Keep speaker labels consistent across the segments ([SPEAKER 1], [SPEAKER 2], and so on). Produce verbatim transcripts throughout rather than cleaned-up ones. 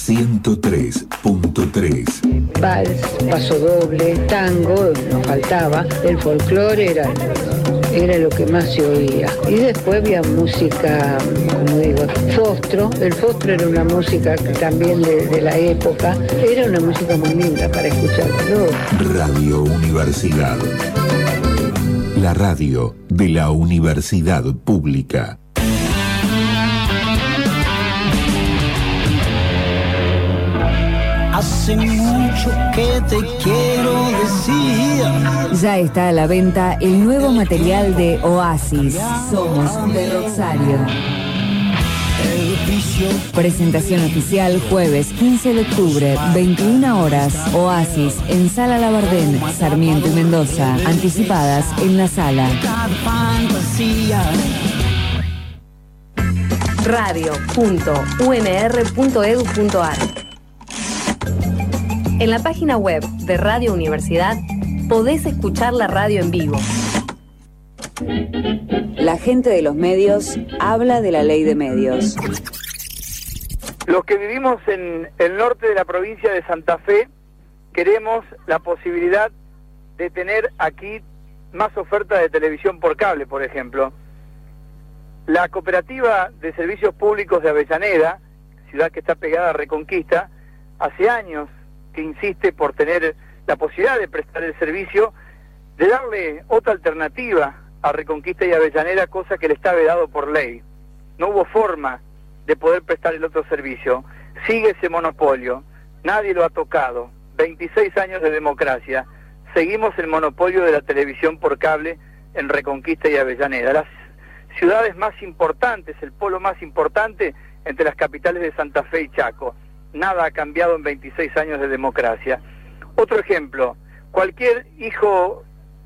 [SPEAKER 1] ciento tres punto tres.
[SPEAKER 2] Vals, paso doble, tango, nos faltaba. El folclore era, era lo que más se oía. Y después había música, como digo, fostro. El fostro era una música que también de, de la época. Era una música muy linda para escucharlo.
[SPEAKER 1] Radio Universidad. La radio de la Universidad Pública.
[SPEAKER 3] Hace mucho que te quiero decir.
[SPEAKER 4] Ya está a la venta el nuevo material de Oasis. Somos de Rosario. Presentación oficial jueves quince de octubre, veintiuna horas. Oasis en Sala Labardén, Sarmiento y Mendoza. Anticipadas en la sala.
[SPEAKER 5] radio punto u n r punto e d u punto a r. En la página web de Radio Universidad podés escuchar la radio en vivo.
[SPEAKER 4] La gente de los medios habla de la ley de medios.
[SPEAKER 6] Los que vivimos en el norte de la provincia de Santa Fe queremos la posibilidad de tener aquí más oferta de televisión por cable, por ejemplo. La Cooperativa de Servicios Públicos de Avellaneda, ciudad que está pegada a Reconquista, hace años que insiste por tener la posibilidad de prestar el servicio, de darle otra alternativa a Reconquista y Avellaneda, cosa que le está vedado por ley. No hubo forma de poder prestar el otro servicio. Sigue ese monopolio, nadie lo ha tocado. veintiséis años de democracia, seguimos el monopolio de la televisión por cable en Reconquista y Avellaneda. Las ciudades más importantes, el polo más importante entre las capitales de Santa Fe y Chaco. Nada ha cambiado en veintiséis años de democracia. Otro ejemplo, cualquier hijo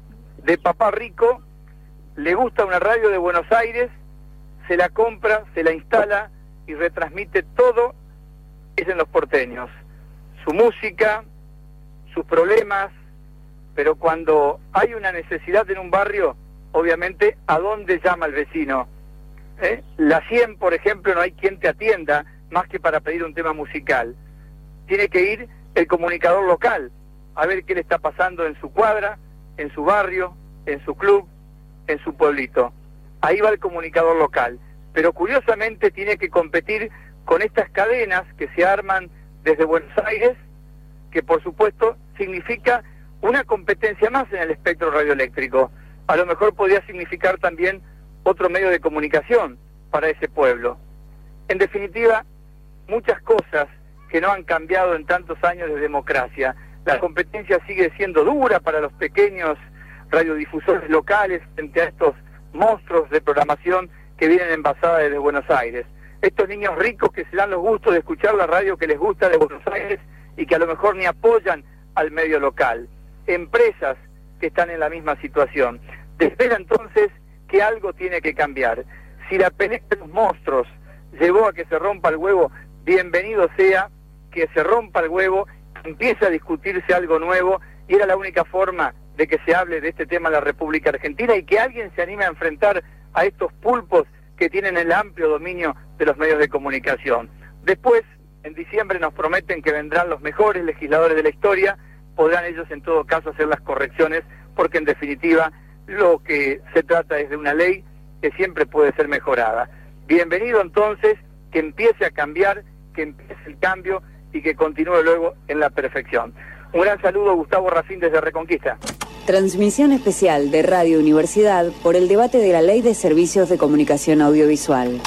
[SPEAKER 6] de papá rico le gusta una radio de Buenos Aires, se la compra, se la instala y retransmite todo, es en los porteños. Su música, sus problemas, pero cuando hay una necesidad en un barrio, obviamente, ¿a dónde llama el vecino? ¿Eh? La cien, por ejemplo, no hay quien te atienda, más que para pedir un tema musical. Tiene que ir el comunicador local a ver qué le está pasando en su cuadra, en su barrio, en su club, en su pueblito. Ahí va el comunicador local. Pero curiosamente tiene que competir con estas cadenas que se arman desde Buenos Aires, que por supuesto significa una competencia más en el espectro radioeléctrico. A lo mejor podría significar también otro medio de comunicación para ese pueblo. En definitiva, muchas cosas que no han cambiado en tantos años de democracia. La competencia sigue siendo dura para los pequeños radiodifusores locales frente a estos monstruos de programación que vienen envasadas desde Buenos Aires. Estos niños ricos que se dan los gustos de escuchar la radio que les gusta de Buenos Aires y que a lo mejor ni apoyan al medio local. Empresas que están en la misma situación. Te espera entonces que algo tiene que cambiar. Si la pelea de los monstruos llevó a que se rompa el huevo, bienvenido sea que se rompa el huevo, empiece a discutirse algo nuevo, y era la única forma de que se hable de este tema en la República Argentina y que alguien se anime a enfrentar a estos pulpos que tienen el amplio dominio de los medios de comunicación. Después, en diciembre nos prometen que vendrán los mejores legisladores de la historia, podrán ellos en todo caso hacer las correcciones, porque en definitiva lo que se trata es de una ley que siempre puede ser mejorada. Bienvenido entonces, que empiece a cambiar, que empiece el cambio y que continúe luego en la perfección. Un gran saludo, Gustavo Rafín desde Reconquista.
[SPEAKER 4] Transmisión especial de Radio Universidad por el debate de la Ley de Servicios de Comunicación Audiovisual.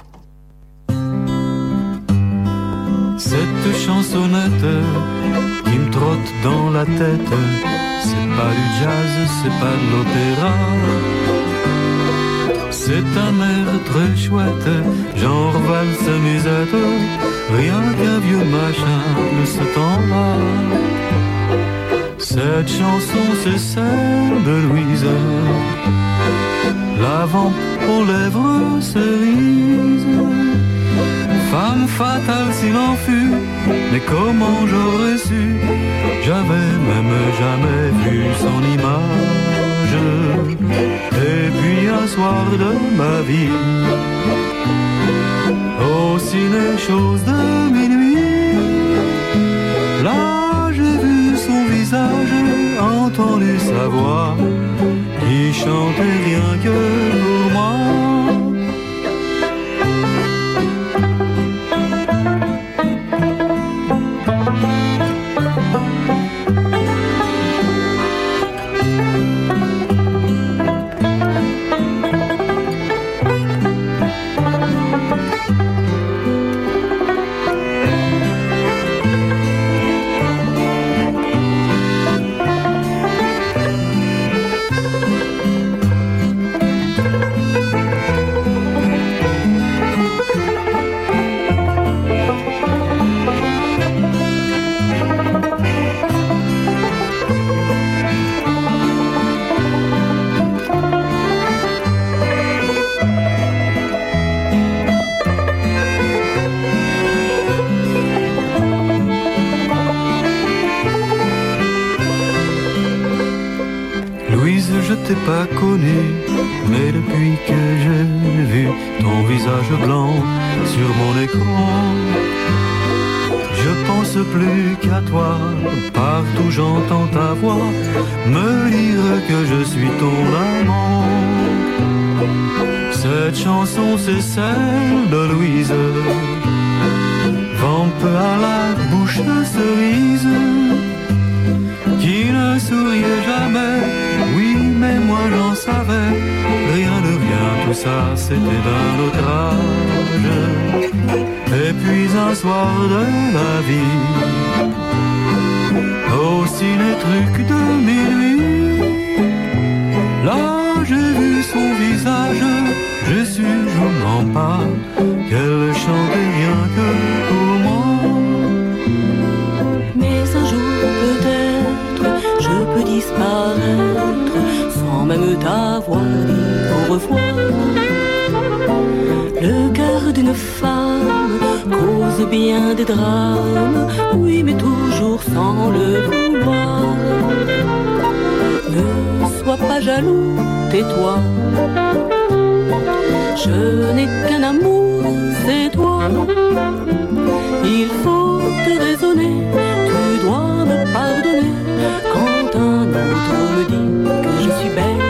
[SPEAKER 7] Cette chansonnette qui me trotte dans la tête, c'est pas du jazz, c'est pas de l'opéra. C'est un air très chouette, genre valse musette, rien qu'un vieux machin de ce temps-là. Cette chanson c'est celle de Louise, l'avant aux lèvres cerise. Femme fatale s'il en fut, mais comment j'aurais su? J'avais même jamais vu son image. Et puis un soir de ma vie, au ciné chose de minuit, ta voix qui chantait rien que pour moi. Je t'ai pas connu, mais depuis que j'ai vu ton visage blanc sur mon écran, je pense plus qu'à toi. Partout j'entends ta voix me dire que je suis ton amant. Cette chanson c'est celle de Louise, vampe à la bouche de cerise, qui ne souriait jamais. Oui, mais moi j'en savais rien de rien, tout ça c'était d'un autre âge. Et puis un soir de la vie, au ciné-truc de minuit, là j'ai vu son visage, j'ai su, je mens pas, qu'elle chantait rien que pour moi.
[SPEAKER 8] Mais un jour peut-être je peux disparaître sans même t'avoir dit au revoir. Le cœur d'une femme cause bien des drames, oui mais toujours sans le vouloir. Ne sois pas jaloux, tais-toi, je n'ai qu'un amour, c'est toi. Il faut te raisonner, tu dois me pardonner quand un autre me dit que je suis belle.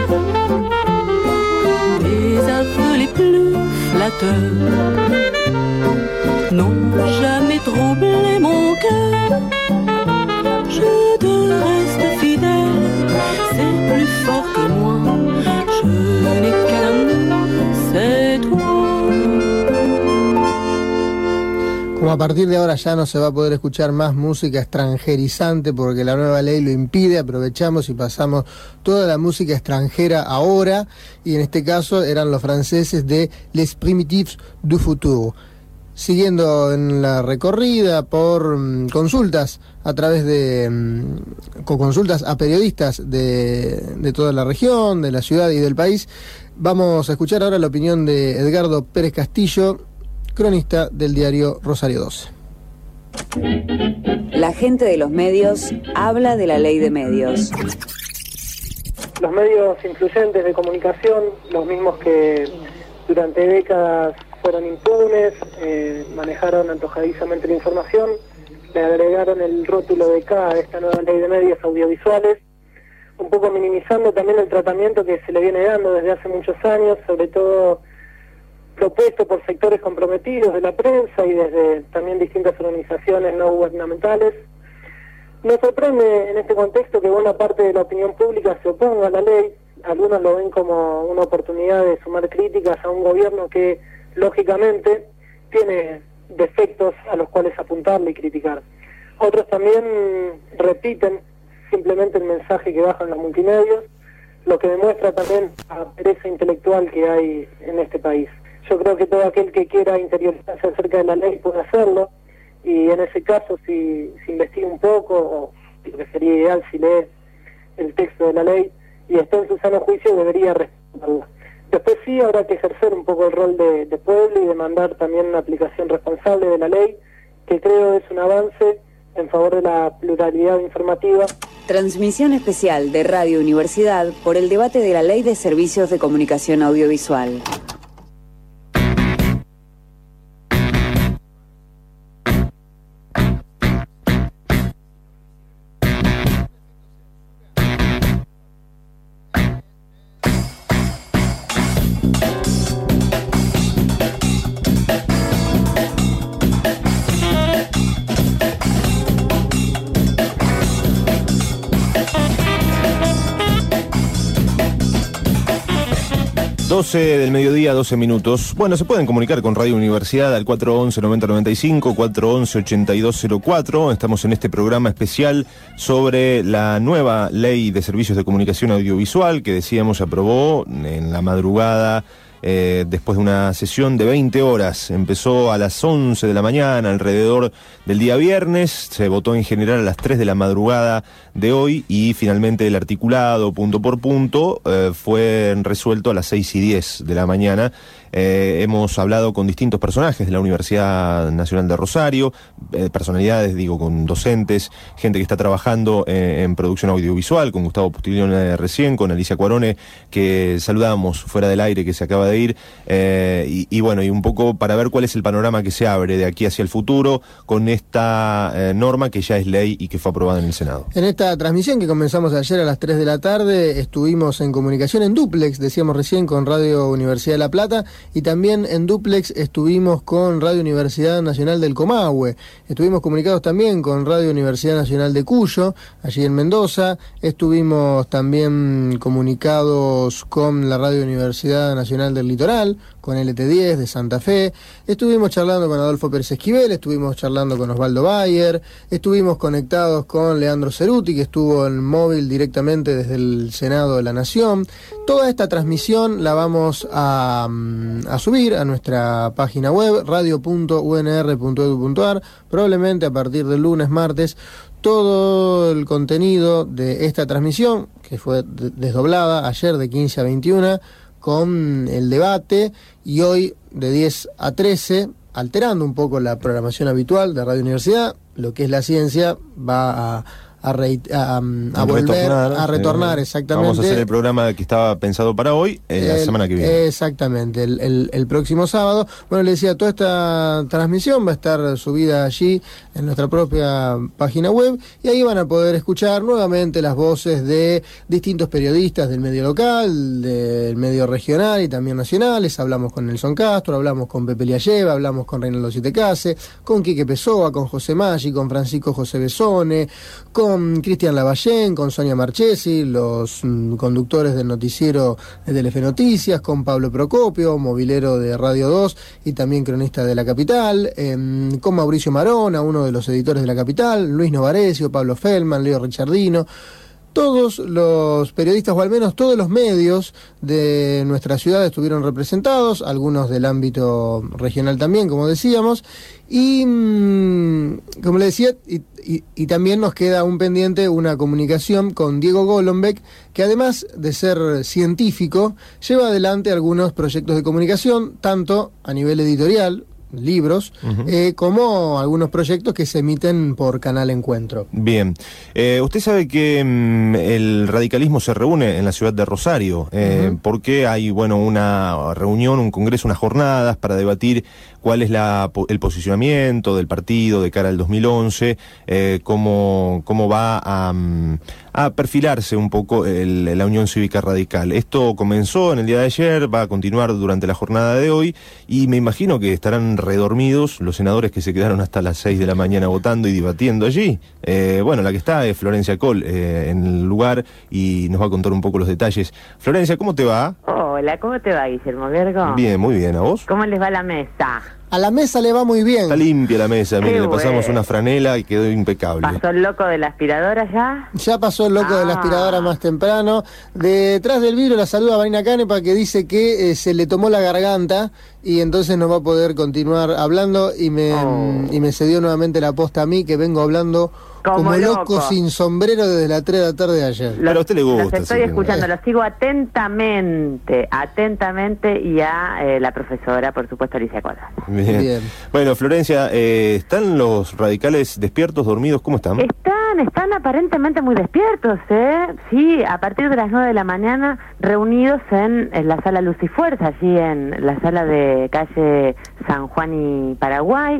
[SPEAKER 8] Les aveux les plus flatteurs n'ont jamais troublé mon cœur. Je te reste fidèle, c'est plus fort que moi. Je n'ai qu'un amour, c'est toi.
[SPEAKER 9] Como a partir de ahora ya no se va a poder escuchar más música extranjerizante porque la nueva ley lo impide, aprovechamos y pasamos toda la música extranjera ahora, y en este caso eran los franceses de Les Primitifs du Futur. Siguiendo en la recorrida por um, consultas a través de um, con consultas a periodistas de, de toda la región, de la ciudad y del país, vamos a escuchar ahora la opinión de Edgardo Pérez Castillo, cronista del diario Rosario doce.
[SPEAKER 4] La gente de los medios habla de la ley de medios.
[SPEAKER 10] Los medios influyentes de comunicación, los mismos que durante décadas fueron impunes, eh, manejaron antojadizamente la información, le agregaron el rótulo de K a esta nueva ley de medios audiovisuales, un poco minimizando también el tratamiento que se le viene dando desde hace muchos años, sobre todo propuesto por sectores comprometidos de la prensa y desde también distintas organizaciones no gubernamentales. Nos sorprende en este contexto que buena parte de la opinión pública se oponga a la ley. Algunos lo ven como una oportunidad de sumar críticas a un gobierno que, lógicamente, tiene defectos a los cuales apuntarle y criticar. Otros también repiten simplemente el mensaje que bajan los multimedios, lo que demuestra también la pereza intelectual que hay en este país. Yo creo que todo aquel que quiera interiorizarse acerca de la ley puede hacerlo, y en ese caso si, si investiga un poco, o lo que sería ideal si lee el texto de la ley y está en su sano juicio, debería respetarla. Después sí habrá que ejercer un poco el rol de, de pueblo y demandar también una aplicación responsable de la ley, que creo es un avance en favor de la pluralidad informativa.
[SPEAKER 4] Transmisión especial de Radio Universidad por el debate de la Ley de Servicios de Comunicación Audiovisual.
[SPEAKER 11] doce del mediodía, doce minutos. Bueno, se pueden comunicar con Radio Universidad al cuatro once, noventa noventa y cinco, cuatro once, ochenta y dos cero cuatro. Estamos en este programa especial sobre la nueva Ley de Servicios de Comunicación Audiovisual que decíamos aprobó en la madrugada. Eh, después de una sesión de veinte horas, empezó a las once de la mañana, alrededor del día viernes, se votó en general a las tres de la madrugada de hoy y finalmente el articulado, punto por punto, eh, fue resuelto a las seis y diez de la mañana. Eh, hemos hablado con distintos personajes de la Universidad Nacional de Rosario, eh, personalidades, digo, con docentes, gente que está trabajando eh, en producción audiovisual, con Gustavo Postiglione recién, con Alicia Cuarone, que saludamos fuera del aire, que se acaba de ir, eh, y, y bueno, y un poco para ver cuál es el panorama que se abre de aquí hacia el futuro con esta eh, norma que ya es ley y que fue aprobada en el Senado.
[SPEAKER 9] En esta transmisión que comenzamos ayer a las tres de la tarde, estuvimos en comunicación en dúplex, decíamos recién, con Radio Universidad de La Plata, y también en dúplex estuvimos con Radio Universidad Nacional del Comahue. Estuvimos comunicados también con Radio Universidad Nacional de Cuyo, allí en Mendoza. Estuvimos también comunicados con la Radio Universidad Nacional del Litoral, con L T diez de Santa Fe. Estuvimos charlando con Adolfo Pérez Esquivel, estuvimos charlando con Osvaldo Bayer, estuvimos conectados con Leandro Ceruti, que estuvo en móvil directamente desde el Senado de la Nación. Toda esta transmisión la vamos a, a subir a nuestra página web, radio punto u n r punto e d u punto a r, probablemente a partir del lunes, martes. Todo el contenido de esta transmisión, que fue desdoblada ayer de quince a veintiuna, con el debate, y hoy de diez a trece, alterando un poco la programación habitual de Radio Universidad, lo que es la ciencia va a... a, re, a, a, a volver, retornar, a retornar, eh, exactamente.
[SPEAKER 11] Vamos a hacer el programa que estaba pensado para hoy, eh, la semana que viene.
[SPEAKER 9] Exactamente, el, el, el próximo sábado. Bueno, le decía, toda esta transmisión va a estar subida allí en nuestra propia página web, y ahí van a poder escuchar nuevamente las voces de distintos periodistas del medio local, del medio regional y también nacionales. Hablamos con Nelson Castro, hablamos con Pepe Lialleva, hablamos con Reinaldo Sietecase, con Quique Pessoa, con José Maggi, con Francisco José Besone, con con Cristian Lavallén, con Sonia Marchesi, los mm, conductores del noticiero de Telefe Noticias, con Pablo Procopio, movilero de Radio dos y también cronista de La Capital, eh, con Mauricio Marona, uno de los editores de La Capital, Luis Novarecio, Pablo Feldman, Leo Richardino. Todos los periodistas, o al menos todos los medios de nuestra ciudad estuvieron representados, algunos del ámbito regional también, como decíamos, y mmm, como le decía, y, y, y también nos queda un pendiente, una comunicación con Diego Golombek, que además de ser científico, lleva adelante algunos proyectos de comunicación, tanto a nivel editorial, libros, uh-huh. eh, como algunos proyectos que se emiten por Canal Encuentro.
[SPEAKER 11] Bien, eh, usted sabe que mm, el radicalismo se reúne en la ciudad de Rosario, eh, uh-huh. porque hay, bueno, una reunión, un congreso, unas jornadas para debatir cuál es la, el posicionamiento del partido de cara al dos mil once, eh, cómo, cómo va a, a perfilarse un poco el, la Unión Cívica Radical. Esto comenzó en el día de ayer, va a continuar durante la jornada de hoy, y me imagino que estarán redormidos los senadores que se quedaron hasta las seis de la mañana votando y debatiendo allí. Eh, bueno, la que está es Florencia Coll eh, en el lugar, y nos va a contar un poco los detalles. Florencia, ¿cómo te va?
[SPEAKER 12] Hola, ¿cómo te va, Guillermo Virgo?
[SPEAKER 11] Bien, muy bien, ¿a vos?
[SPEAKER 12] ¿Cómo les va la mesa?
[SPEAKER 9] A la mesa le va muy bien.
[SPEAKER 11] Está limpia la mesa, mire, le pasamos
[SPEAKER 12] bueno.
[SPEAKER 11] una franela y quedó impecable.
[SPEAKER 12] ¿Pasó el loco de la aspiradora ya?
[SPEAKER 9] Ya pasó el loco ah. de la aspiradora más temprano. Detrás del vidrio la saluda Marina Canepa, que dice que eh, se le tomó la garganta y entonces no va a poder continuar hablando, y me, oh. y me cedió nuevamente la posta a mí, que vengo hablando como, como loco, loco sin sombrero desde las tres de la tarde de ayer.
[SPEAKER 11] Pero a usted le gusta.
[SPEAKER 12] Los estoy sí, escuchando, los sigo atentamente, atentamente, y a eh, la profesora, por supuesto, Alicia Colas.
[SPEAKER 11] Bien. Bien. Bueno, Florencia, eh, ¿están los radicales despiertos, dormidos? ¿Cómo están?
[SPEAKER 12] Están, están aparentemente muy despiertos, ¿eh? Sí, a partir de las nueve de la mañana, reunidos en, en la sala Luz y Fuerza, allí en la sala de calle San Juan y Paraguay.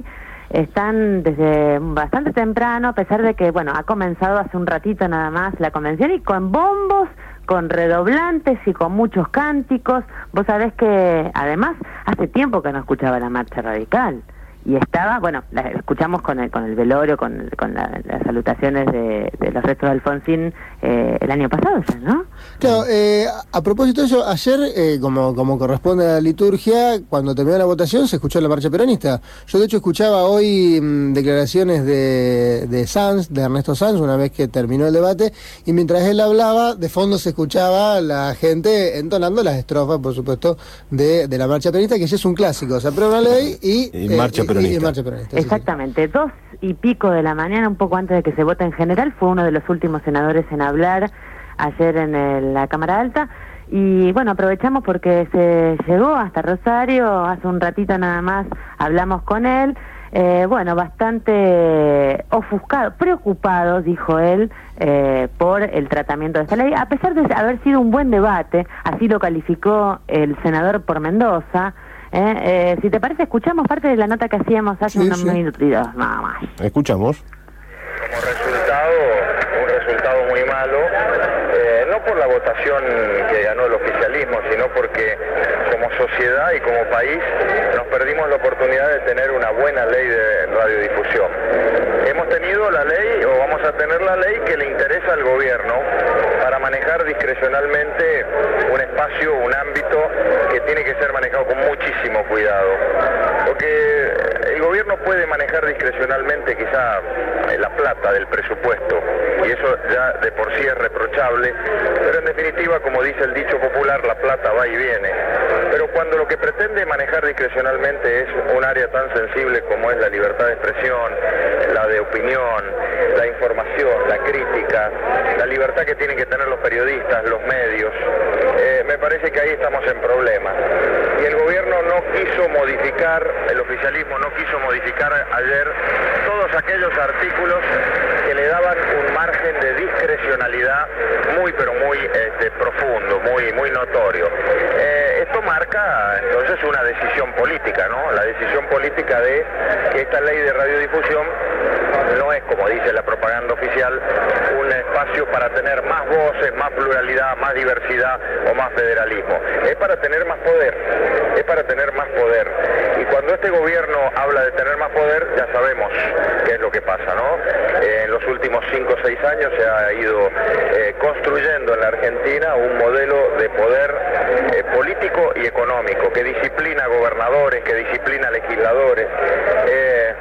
[SPEAKER 12] Están desde bastante temprano, a pesar de que, bueno, ha comenzado hace un ratito nada más la convención, y con bombos, con redoblantes y con muchos cánticos. Vos sabés que, además, hace tiempo que no escuchaba la marcha radical, y estaba, bueno, la escuchamos con el, con el velorio, con, con la, las salutaciones de, de los restos de Alfonsín eh, el año pasado ya, ¿no?
[SPEAKER 9] Claro, eh, a propósito de eso, ayer, eh, como, como corresponde a la liturgia, cuando terminó la votación se escuchó la marcha peronista. Yo de hecho escuchaba hoy mmm, declaraciones de, de Sanz, de Ernesto Sanz, una vez que terminó el debate, y mientras él hablaba, de fondo se escuchaba la gente entonando las estrofas, por supuesto, de, de la marcha peronista, que ya es un clásico. Se aprueba una ley y...
[SPEAKER 11] y marcha
[SPEAKER 9] eh,
[SPEAKER 11] peronista.
[SPEAKER 9] Y, y marcha peronista.
[SPEAKER 12] Exactamente, sí, sí. Dos y pico de la mañana, un poco antes de que se vote en general, fue uno de los últimos senadores en hablar ayer en el, la Cámara Alta. Y bueno, aprovechamos porque se llegó hasta Rosario, hace un ratito nada más hablamos con él. Eh, bueno, bastante ofuscado, preocupado, dijo él, eh, por el tratamiento de esta ley, a pesar de haber sido un buen debate, así lo calificó el senador por Mendoza. Eh, eh, si te parece, escuchamos parte de la nota que hacíamos hace
[SPEAKER 11] sí,
[SPEAKER 12] unos
[SPEAKER 11] sí.
[SPEAKER 12] minutos y dos, nada más.
[SPEAKER 11] Escuchamos.
[SPEAKER 13] Como resultado, un resultado muy malo, eh, no por la votación que ganó el oficialismo, sino porque como sociedad y como país nos perdimos la oportunidad de tener una buena ley de radiodifusión. Hemos tenido la ley, o vamos a tener la ley que le interesa al gobierno para manejar discrecionalmente un espacio, un ámbito que tiene que ser manejado con muchísimo cuidado. Porque el gobierno puede manejar discrecionalmente quizá la plata del presupuesto, y eso ya de por sí es reprochable, pero en definitiva, como dice el dicho popular, la plata va y viene. Pero cuando lo que pretende manejar discrecionalmente es un área tan sensible como es la libertad de expresión, la de opinión, la información, la crítica, la libertad que tienen que tener los periodistas, los medios, eh, me parece que ahí estamos en problemas. Y el gobierno no quiso modificar, el oficialismo no quiso modificar ayer todos aquellos artículos que le daban un margen de discrecionalidad muy pero muy este, profundo, muy muy notorio. Eh, esto marca entonces una decisión política, ¿no? La decisión política de que esta ley de radiodifusión no es, como dice la propaganda oficial, un espacio para tener más voces, más pluralidad, más diversidad o más federalismo. Es para tener más poder, es para tener más poder. Y cuando este gobierno habla de tener más poder, ya sabemos qué es lo que pasa, ¿no? Eh, en los últimos cinco o seis años se ha ido eh, construyendo en la Argentina un modelo de poder eh, político y económico que disciplina gobernadores, que disciplina legisladores, eh,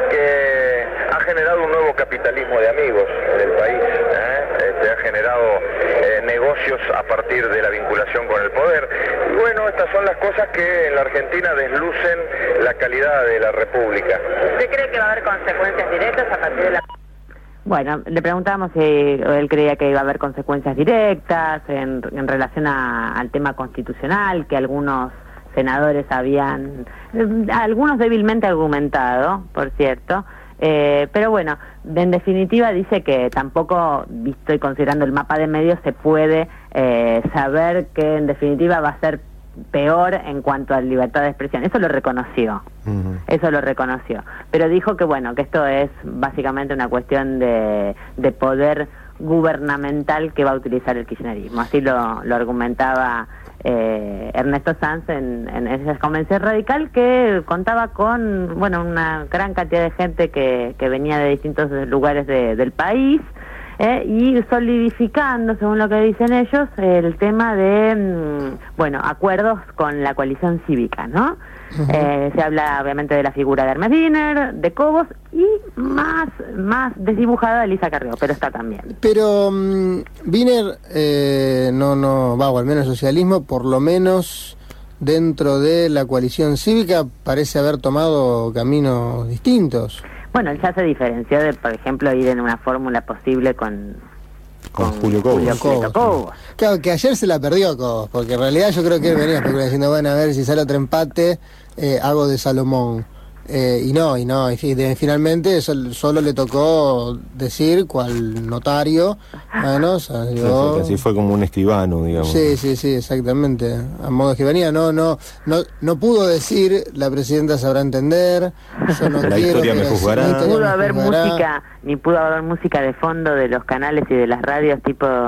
[SPEAKER 13] que ha generado un nuevo capitalismo de amigos del país, ¿eh? Este, ha generado eh, negocios a partir de la vinculación con el poder. Y bueno, estas son las cosas que en la Argentina deslucen la calidad de la República.
[SPEAKER 12] ¿Usted cree que va a haber consecuencias directas a partir de la... Bueno, le preguntábamos si él creía que iba a haber consecuencias directas en, en relación a, al tema constitucional, que algunos senadores habían, eh, algunos débilmente argumentado, por cierto, eh, pero bueno, en definitiva dice que tampoco, visto y considerando el mapa de medios, se puede eh, saber que en definitiva va a ser peor en cuanto a libertad de expresión. Eso lo reconoció, uh-huh. Eso lo reconoció, pero dijo que bueno, que esto es básicamente una cuestión de, de poder gubernamental que va a utilizar el kirchnerismo. Así lo, lo argumentaba eh, Ernesto Sanz en, en esa convención radical, que contaba con bueno una gran cantidad de gente que, que venía de distintos lugares de, del país, Eh, y solidificando, según lo que dicen ellos, el tema de, mmm, bueno, acuerdos con la coalición cívica, ¿no? Uh-huh. Eh, se habla obviamente de la figura de Hermes Wiener, de Cobos y más más desdibujada de Elisa Carrió, pero está también.
[SPEAKER 9] Pero um, Wiener eh, no, no, va, o al menos el socialismo, por lo menos dentro de la coalición cívica, parece haber tomado caminos distintos.
[SPEAKER 12] Bueno, él ya se diferenció de, por ejemplo, ir en una fórmula posible con...
[SPEAKER 11] Con, con Julio Cobos.
[SPEAKER 9] Julio Cobos, Cobos. Sí. Claro, que ayer se la perdió Cobos, porque en realidad yo creo que él venía diciendo, bueno, a ver, si sale otro empate, eh, hago de Salomón. Eh, y no, y no, y de, finalmente eso solo le tocó decir cual notario, bueno, salió...
[SPEAKER 11] Sí, así fue como un escribano, digamos.
[SPEAKER 9] Sí, sí, sí, exactamente, a modo escribanía, no, no, no, no pudo decir, la presidenta sabrá entender, yo no
[SPEAKER 11] la
[SPEAKER 9] quiero...
[SPEAKER 11] historia me juzgará.
[SPEAKER 12] Ni pudo haber música, ni pudo haber música de fondo de los canales y de las radios tipo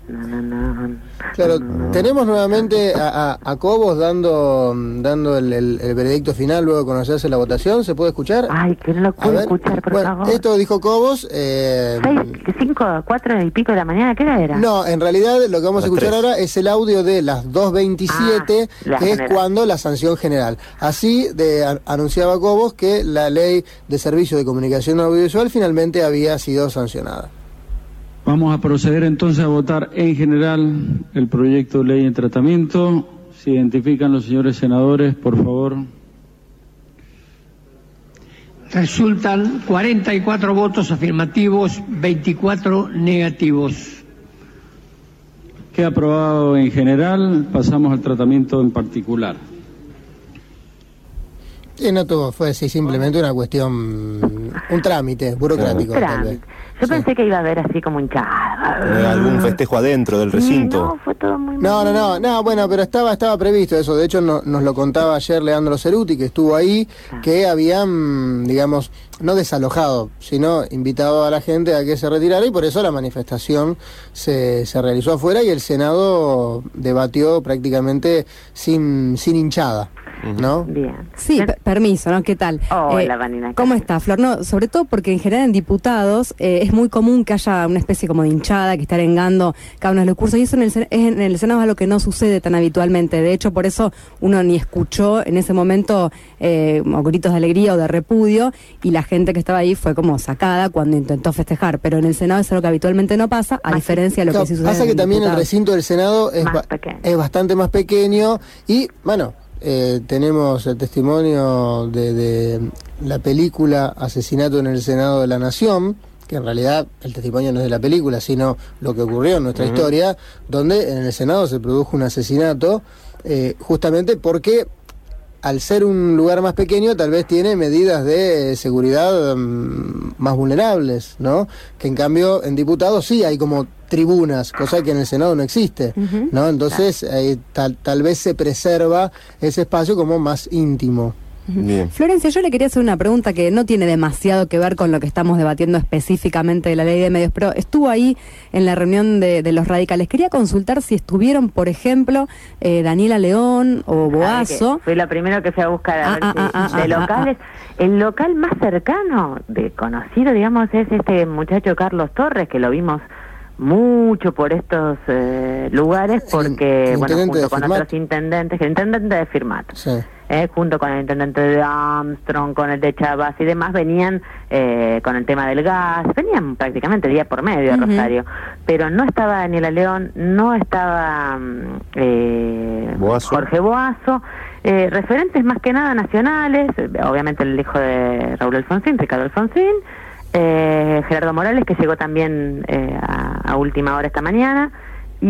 [SPEAKER 12] No, no, no.
[SPEAKER 9] Claro, tenemos nuevamente a, a, a Cobos dando dando el, el, el veredicto final luego de conocerse la votación. ¿Se puede escuchar?
[SPEAKER 12] Ay, que no lo puedo escuchar, por
[SPEAKER 9] bueno,
[SPEAKER 12] favor.
[SPEAKER 9] Esto dijo Cobos. Eh,
[SPEAKER 12] ¿Seis, cinco, cuatro y pico de la mañana? ¿Qué hora era?
[SPEAKER 9] No, en realidad lo que vamos a escuchar ahora es el audio de las dos veintisiete,
[SPEAKER 12] ah,
[SPEAKER 9] que
[SPEAKER 12] general.
[SPEAKER 9] es cuando la sanción general. Así de, a, anunciaba Cobos que la ley de servicio de comunicación audiovisual finalmente había sido sancionada.
[SPEAKER 14] Vamos a proceder entonces a votar en general el proyecto de ley de tratamiento. Se identifican los señores senadores, por favor.
[SPEAKER 15] Resultan cuarenta y cuatro votos afirmativos, veinticuatro negativos.
[SPEAKER 14] Queda aprobado en general, pasamos al tratamiento en particular.
[SPEAKER 9] Y no todo fue así, simplemente una cuestión, un trámite burocrático.
[SPEAKER 12] Un
[SPEAKER 9] tal vez.
[SPEAKER 12] trámite. Yo sí. pensé que iba a haber así como hinchada.
[SPEAKER 11] ¿Algún festejo adentro del recinto?
[SPEAKER 12] No, fue todo muy
[SPEAKER 9] No, no, no, no, bueno, pero estaba estaba previsto eso. De hecho, no, nos lo contaba ayer Leandro Ceruti, que estuvo ahí, ah. que habían, digamos, no desalojado, sino invitado a la gente a que se retirara, y por eso la manifestación se, se realizó afuera y el Senado debatió prácticamente sin, sin hinchada. ¿No?
[SPEAKER 12] Bien.
[SPEAKER 16] Sí, p- permiso, ¿no? ¿Qué tal?
[SPEAKER 12] Hola,
[SPEAKER 16] eh,
[SPEAKER 12] Vanina.
[SPEAKER 16] ¿Cómo está, Flor? No, sobre todo porque en general en diputados eh, es muy común que haya una especie como de hinchada que está arengando cada uno de los cursos, y eso en el, en el Senado es algo que no sucede tan habitualmente. De hecho, por eso uno ni escuchó en ese momento eh, gritos de alegría o de repudio, y la gente que estaba ahí fue como sacada cuando intentó festejar. Pero en el Senado es algo que habitualmente no pasa, a diferencia de lo
[SPEAKER 9] claro,
[SPEAKER 16] que sí sucede.
[SPEAKER 9] Pasa
[SPEAKER 16] en
[SPEAKER 9] que también
[SPEAKER 16] diputados.
[SPEAKER 9] el recinto del Senado es, ba- es bastante más pequeño y, bueno, Eh, tenemos el testimonio de, de la película Asesinato en el Senado de la Nación, que en realidad el testimonio no es de la película, sino lo que ocurrió en nuestra uh-huh. historia, donde en el Senado se produjo un asesinato, eh, justamente porque al ser un lugar más pequeño tal vez tiene medidas de seguridad um, más vulnerables, ¿no? Que en cambio en diputados sí hay como tribunas, cosa que en el Senado no existe, uh-huh. ¿no? Entonces eh, tal, tal vez se preserva ese espacio como más íntimo.
[SPEAKER 16] Bien. Florencia, yo le quería hacer una pregunta que no tiene demasiado que ver con lo que estamos debatiendo específicamente de la ley de medios, pero estuvo ahí en la reunión de, de los radicales. Quería consultar si estuvieron, por ejemplo, eh, Daniela León o Boazo.
[SPEAKER 12] Fue la primera que fui a buscar a
[SPEAKER 16] ah,
[SPEAKER 12] ver
[SPEAKER 16] ah,
[SPEAKER 12] si,
[SPEAKER 16] ah,
[SPEAKER 12] de
[SPEAKER 16] ah,
[SPEAKER 12] locales.
[SPEAKER 16] ah, ah.
[SPEAKER 12] El local más cercano, de conocido, digamos, es este muchacho Carlos Torres, que lo vimos mucho por estos eh, lugares, porque,
[SPEAKER 9] el
[SPEAKER 12] bueno, junto con
[SPEAKER 9] Firmat.
[SPEAKER 12] otros intendentes, el intendente de Firmat,
[SPEAKER 9] sí.
[SPEAKER 12] eh, junto con el intendente de Armstrong, con el de Chavas y demás, venían eh, con el tema del gas, venían prácticamente día por medio de uh-huh. Rosario, pero no estaba Daniela León, no estaba eh,
[SPEAKER 11] Boazo.
[SPEAKER 12] Jorge Boazo, eh, referentes más que nada nacionales, obviamente el hijo de Raúl Alfonsín, Ricardo Alfonsín, Eh, Gerardo Morales, que llegó también eh, a, a última hora esta mañana, y,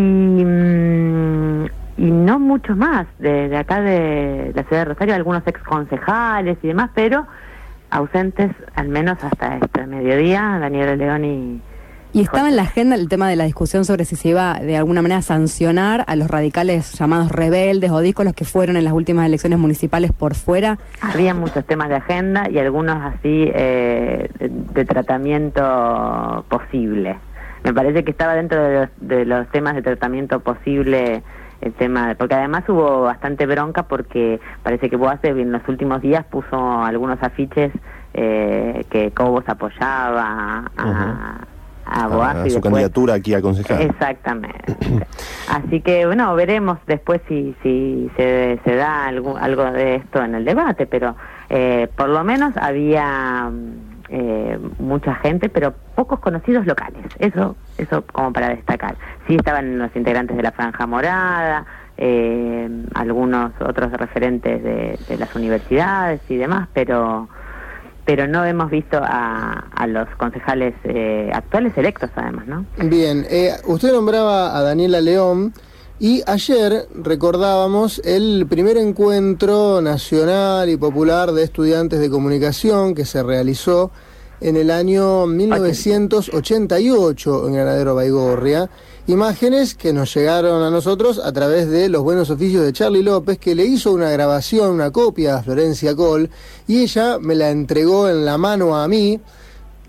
[SPEAKER 12] mm, y no muchos más de, de acá de la ciudad de Rosario, algunos ex concejales y demás, pero ausentes al menos hasta este mediodía, Daniel León y...
[SPEAKER 16] Y estaba en la agenda el tema de la discusión sobre si se iba de alguna manera a sancionar a los radicales llamados rebeldes o díscolos que fueron en las últimas elecciones municipales por fuera.
[SPEAKER 12] Había muchos temas de agenda y algunos así eh, de, de tratamiento posible. Me parece que estaba dentro de los, de los temas de tratamiento posible el tema, de, porque además hubo bastante bronca porque parece que Boace en los últimos días puso algunos afiches eh, que Cobos apoyaba a... Uh-huh. a Boazo
[SPEAKER 11] a
[SPEAKER 12] y
[SPEAKER 11] su
[SPEAKER 12] después...
[SPEAKER 11] candidatura aquí a concejal.
[SPEAKER 12] Exactamente. Así que, bueno, veremos después si si se, se da algo, algo de esto en el debate, pero eh, por lo menos había eh, mucha gente, pero pocos conocidos locales. Eso eso como para destacar. Sí estaban los integrantes de la Franja Morada, eh, algunos otros referentes de, de las universidades y demás, pero... pero no hemos visto a, a los concejales eh, actuales electos, además, ¿no?
[SPEAKER 9] Bien, eh, usted nombraba a Daniela León, y ayer recordábamos el primer encuentro nacional y popular de estudiantes de comunicación que se realizó en el año mil novecientos ochenta y ocho en Granadero Baigorria. Imágenes que nos llegaron a nosotros a través de los buenos oficios de Charly López, que le hizo una grabación, una copia a Florencia Coll, y ella me la entregó en la mano a mí.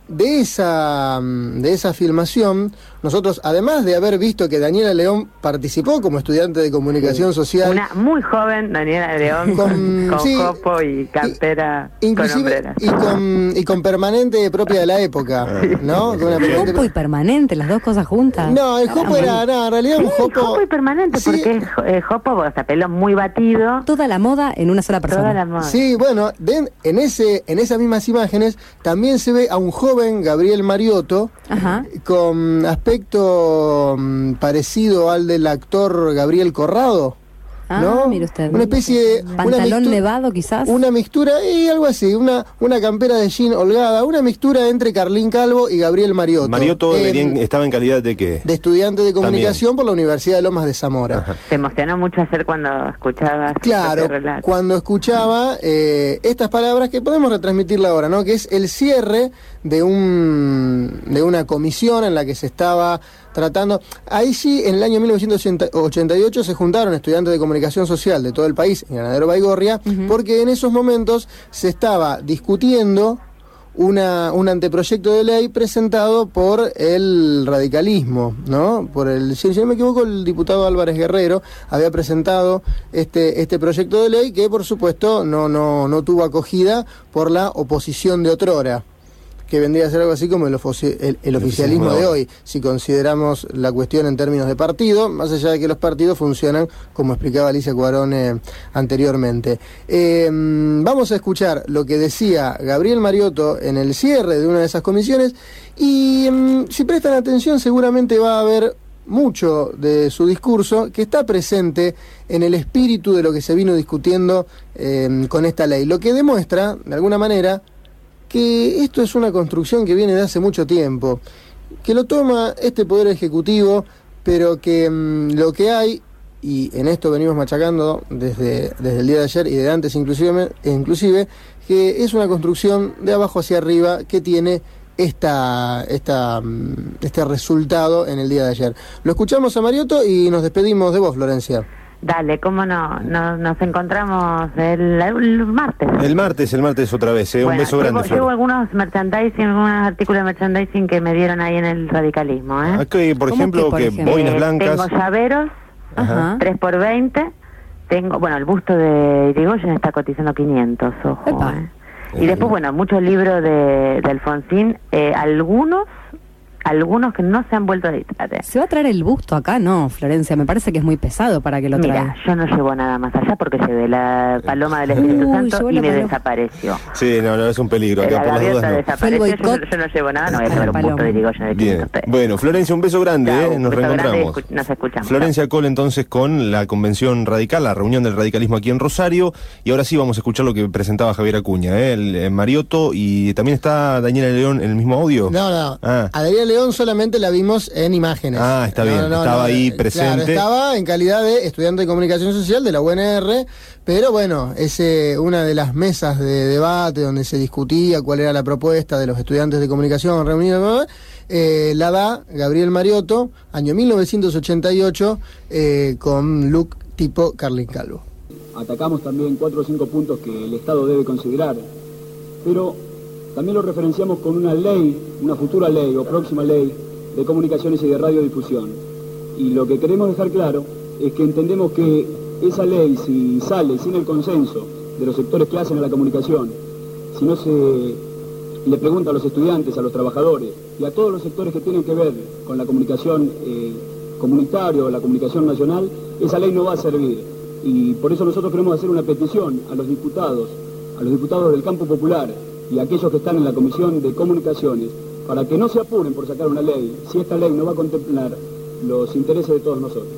[SPEAKER 9] de esa, de esa filmación, nosotros, además de haber visto que Daniela León participó como estudiante de comunicación
[SPEAKER 12] sí.
[SPEAKER 9] social...
[SPEAKER 12] Una muy joven Daniela León, con, con sí, jopo y cartera y, con hombreras.
[SPEAKER 9] Y con, y con permanente propia de la época, sí. ¿no? Con una
[SPEAKER 16] permanente... Jopo y permanente, las dos cosas juntas.
[SPEAKER 9] No, el jopo era, no, en realidad
[SPEAKER 12] sí,
[SPEAKER 9] un jopo...
[SPEAKER 12] jopo y permanente, sí. Porque es eh, jopo, o sea, pelo muy batido.
[SPEAKER 16] Toda la moda en una sola persona.
[SPEAKER 12] Toda la moda.
[SPEAKER 9] Sí, bueno, de, en, ese, en esas mismas imágenes también se ve a un joven Gabriel Mariotto, ajá, con aspecto um, parecido al del actor Gabriel Corrado.
[SPEAKER 16] Ah,
[SPEAKER 9] ¿no?
[SPEAKER 16] Mire usted.
[SPEAKER 9] Una especie de...
[SPEAKER 16] Pantalón
[SPEAKER 9] una
[SPEAKER 16] nevado, quizás.
[SPEAKER 9] Una mixtura, y algo así, una, una campera de jean holgada, una mixtura entre Carlín Calvo y Gabriel Mariotto.
[SPEAKER 11] Mariotto en, estaba en calidad de qué?
[SPEAKER 9] De estudiante de comunicación. También. Por la Universidad de Lomas de Zamora.
[SPEAKER 12] Ajá. Te emocionó mucho ayer cuando escuchabas.
[SPEAKER 9] Claro, cuando escuchaba eh, estas palabras que podemos retransmitirla ahora, ¿no? Que es el cierre de un de una comisión en la que se estaba tratando. Ahí sí, en el año mil novecientos ochenta y ocho se juntaron estudiantes de comunicación social de todo el país en Granadero Baigorria, uh-huh, porque en esos momentos se estaba discutiendo una, un anteproyecto de ley presentado por el radicalismo, ¿no? Por el, si no me equivoco, el diputado Álvarez Guerrero había presentado este, este proyecto de ley que, por supuesto, no, no, no tuvo acogida por la oposición de otrora, que vendría a ser algo así como el, el, el, el oficialismo de hoy, si consideramos la cuestión en términos de partido, más allá de que los partidos funcionan, como explicaba Alicia Cuarone anteriormente. Eh, vamos a escuchar lo que decía Gabriel Mariotto en el cierre de una de esas comisiones, y um, si prestan atención seguramente va a haber mucho de su discurso que está presente en el espíritu de lo que se vino discutiendo eh, con esta ley, lo que demuestra, de alguna manera, que esto es una construcción que viene de hace mucho tiempo, que lo toma este Poder Ejecutivo, pero que mmm, lo que hay, y en esto venimos machacando desde, desde el día de ayer y de antes inclusive, inclusive, que es una construcción de abajo hacia arriba que tiene esta, esta, este resultado en el día de ayer. Lo escuchamos a Mariotto y nos despedimos de vos, Florencia.
[SPEAKER 12] Dale, cómo no, no nos encontramos el, el martes.
[SPEAKER 11] El martes, el martes otra vez, ¿eh?
[SPEAKER 12] Bueno,
[SPEAKER 11] un beso grande.
[SPEAKER 12] Llevo, llevo algunos merchandising, algunos artículos de merchandising que me dieron ahí en el radicalismo, ¿eh?
[SPEAKER 11] Aquí, por ejemplo, que, por que ejemplo? boinas blancas.
[SPEAKER 12] Tengo llaveros, ajá, tres por veinte, tengo, bueno, el busto de Irigoyen está cotizando quinientos, ojo, ¿eh? Y después, bueno, muchos libros de, de Alfonsín, eh, algunos... algunos que no se han vuelto a editar. ¿eh?
[SPEAKER 16] ¿Se va a traer el busto acá? No, Florencia, me parece que es muy pesado para que lo traiga.
[SPEAKER 12] Mira, yo no llevo nada más allá porque llevé la paloma del Espíritu Uy, Santo y me paloma. desapareció.
[SPEAKER 11] Sí, no, no, es un peligro. Acá
[SPEAKER 12] la
[SPEAKER 11] por las dudas, no.
[SPEAKER 12] desapareció, yo, yo no llevo nada, no voy a llevar un busto de Irigoyen de
[SPEAKER 11] Bien. Bueno, Florencia, un beso grande, Chau, ¿eh? Nos reencontramos.
[SPEAKER 12] Grande, nos escuchamos.
[SPEAKER 11] Florencia Cole, entonces, con la convención radical, la reunión del radicalismo aquí en Rosario, y ahora sí vamos a escuchar lo que presentaba Javier Acuña, ¿eh? el, el Mariotto, y también está Daniela León en el mismo audio.
[SPEAKER 9] No, no, ah. a Daniela León solamente la vimos en imágenes.
[SPEAKER 11] Ah, está bien, no, no, estaba no, ahí presente.
[SPEAKER 9] Claro, estaba en calidad de estudiante de comunicación social de la U N R, pero bueno, es eh, una de las mesas de debate donde se discutía cuál era la propuesta de los estudiantes de comunicación reunidos, eh, la da Gabriel Mariotto, año mil novecientos ochenta y ocho, eh, con look tipo Carlín Calvo.
[SPEAKER 17] Atacamos también cuatro o cinco puntos que el Estado debe considerar, pero también lo referenciamos con una ley, una futura ley o próxima ley de comunicaciones y de radiodifusión. Y lo que queremos dejar claro es que entendemos que esa ley, si sale sin el consenso de los sectores que hacen a la comunicación, si no se le pregunta a los estudiantes, a los trabajadores y a todos los sectores que tienen que ver con la comunicación eh, comunitaria o la comunicación nacional, esa ley no va a servir. Y por eso nosotros queremos hacer una petición a los diputados, a los diputados del campo popular y a aquellos que están en la Comisión de Comunicaciones, para que no se apuren por sacar una ley, si esta ley no va a contemplar los intereses de todos nosotros.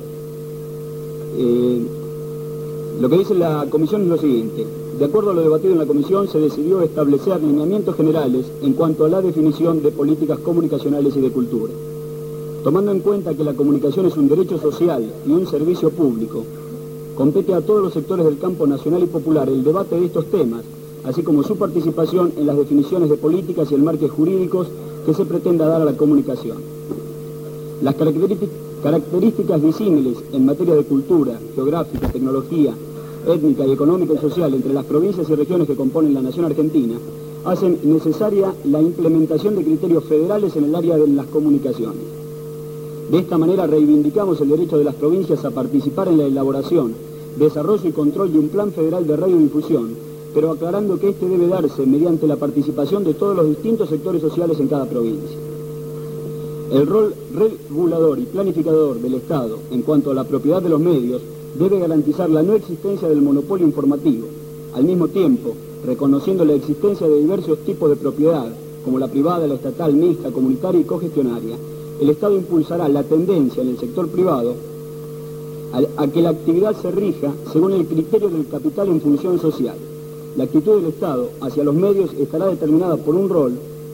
[SPEAKER 17] Eh, lo que dice la Comisión es lo siguiente: de acuerdo a lo debatido en la Comisión, se decidió establecer lineamientos generales en cuanto a la definición de políticas comunicacionales y de cultura. Tomando en cuenta que la comunicación es un derecho social y un servicio público, compete a todos los sectores del campo nacional y popular el debate de estos temas, así como su participación en las definiciones de políticas y el marcos jurídicos que se pretenda dar a la comunicación. Las características disímiles en materia de cultura, geográfica, tecnología, étnica y económica y social entre las provincias y regiones que componen la nación argentina hacen necesaria la implementación de criterios federales en el área de las comunicaciones. De esta manera reivindicamos el derecho de las provincias a participar en la elaboración, desarrollo y control de un plan federal de radiodifusión, pero aclarando que este debe darse mediante la participación de todos los distintos sectores sociales en cada provincia. El rol regulador y planificador del Estado en cuanto a la propiedad de los medios debe garantizar la no existencia del monopolio informativo. Al mismo tiempo, reconociendo la existencia de diversos tipos de propiedad, como la privada, la estatal, mixta, comunitaria y cogestionaria, el Estado impulsará la tendencia en el sector privado a, a que la actividad se rija según el criterio del capital en función social. La actitud del Estado hacia los medios estará determinada por un rol,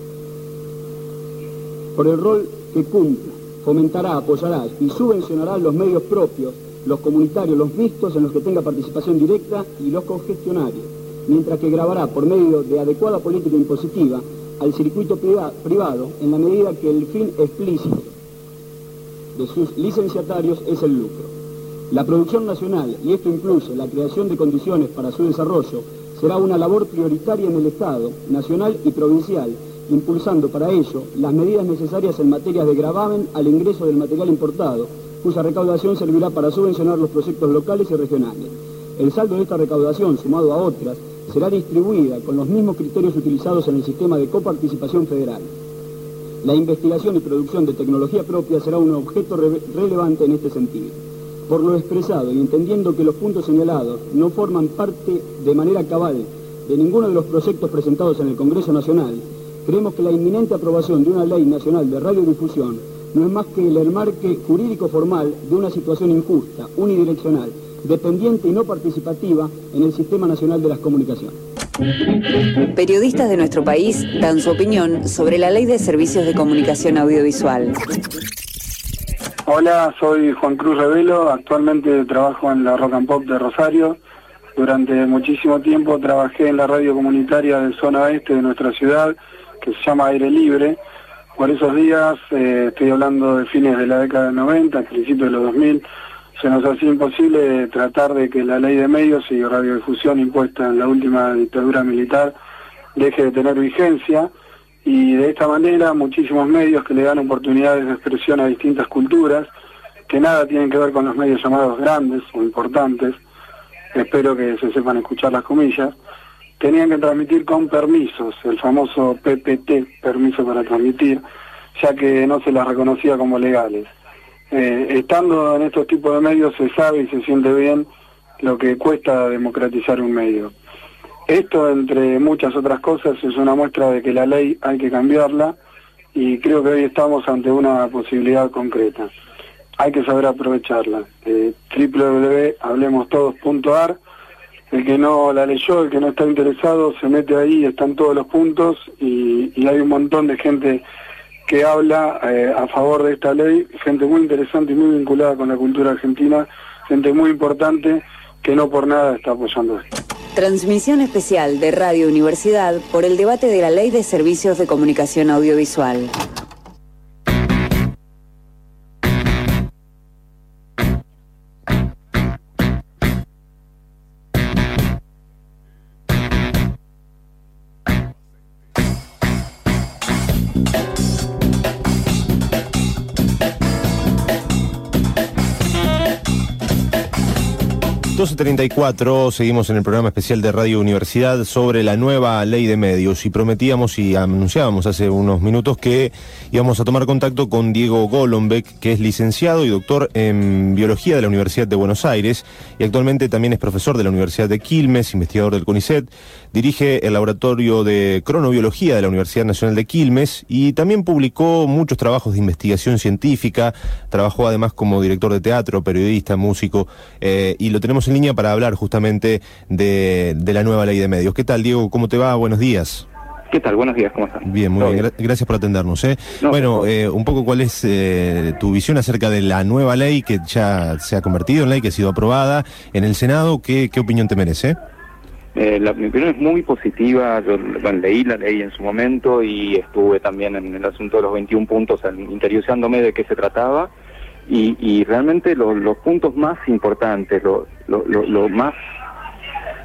[SPEAKER 17] por el rol que cumpla, fomentará, apoyará y subvencionará los medios propios, los comunitarios, los mixtos en los que tenga participación directa y los congestionarios, mientras que gravará por medio de adecuada política impositiva al circuito privado en la medida que el fin explícito de sus licenciatarios es el lucro. La producción nacional, y esto incluye la creación de condiciones para su desarrollo, será una labor prioritaria en el Estado, nacional y provincial, impulsando para ello las medidas necesarias en materia de gravamen al ingreso del material importado, cuya recaudación servirá para subvencionar los proyectos locales y regionales. El saldo de esta recaudación, sumado a otras, será distribuida con los mismos criterios utilizados en el sistema de coparticipación federal. La investigación y producción de tecnología propia será un objeto re- relevante en este sentido. Por lo expresado y entendiendo que los puntos señalados no forman parte de manera cabal de ninguno de los proyectos presentados en el Congreso Nacional, creemos que la inminente aprobación de una ley nacional de radiodifusión no es más que el enmarque jurídico formal de una situación injusta, unidireccional, dependiente y no participativa en el Sistema Nacional de las Comunicaciones.
[SPEAKER 4] Periodistas de nuestro país dan su opinión sobre la Ley de Servicios de Comunicación Audiovisual.
[SPEAKER 18] Hola, soy Juan Cruz Revelo, actualmente trabajo en la Rock and Pop de Rosario. Durante muchísimo tiempo trabajé en la radio comunitaria de zona oeste de nuestra ciudad, que se llama Aire Libre. Por esos días, eh, estoy hablando de fines de la década del noventa, principios de los dos mil, se nos hacía imposible tratar de que la ley de medios y radiodifusión impuesta en la última dictadura militar deje de tener vigencia, y de esta manera muchísimos medios que le dan oportunidades de expresión a distintas culturas, que nada tienen que ver con los medios llamados grandes o importantes, espero que se sepan escuchar las comillas, tenían que transmitir con permisos, el famoso P P T, permiso para transmitir, ya que no se las reconocía como legales. Eh, estando en estos tipos de medios se sabe y se siente bien lo que cuesta democratizar un medio. Esto, entre muchas otras cosas, es una muestra de que la ley hay que cambiarla, y creo que hoy estamos ante una posibilidad concreta. Hay que saber aprovecharla. Eh, doble u doble u doble u punto hablemos todos punto a r. El que no la leyó, el que no está interesado, se mete ahí, están todos los puntos, y, y hay un montón de gente que habla eh, a favor de esta ley, gente muy interesante y muy vinculada con la cultura argentina, gente muy importante que no por nada está apoyando esto.
[SPEAKER 4] Transmisión especial de Radio Universidad por el debate de la Ley de Servicios de Comunicación Audiovisual.
[SPEAKER 11] doce treinta y cuatro, seguimos en el programa especial de Radio Universidad sobre la nueva ley de medios, y prometíamos y anunciábamos hace unos minutos que íbamos a tomar contacto con Diego Golombek, que es licenciado y doctor en Biología de la Universidad de Buenos Aires, y actualmente también es profesor de la Universidad de Quilmes, investigador del CONICET, dirige el Laboratorio de Cronobiología de la Universidad Nacional de Quilmes, y también publicó muchos trabajos de investigación científica, trabajó además como director de teatro, periodista, músico, eh, y lo tenemos en línea para hablar justamente de, de la nueva ley de medios. ¿Qué tal, Diego? ¿Cómo te va? Buenos días.
[SPEAKER 19] ¿Qué tal? Buenos días, ¿cómo estás?
[SPEAKER 11] Bien, muy bien. Gra gracias por atendernos. ¿eh? No, bueno, eh, un poco cuál es eh, tu visión acerca de la nueva ley que ya se ha convertido en ley, que ha sido aprobada en el Senado. ¿Qué, qué opinión te merece?
[SPEAKER 19] Eh, la, mi opinión es muy positiva. Yo bueno, leí la ley en su momento y estuve también en el asunto de los veintiún puntos, interiorizándome de qué se trataba. Y, y realmente lo, los puntos más importantes, lo, lo, lo, lo más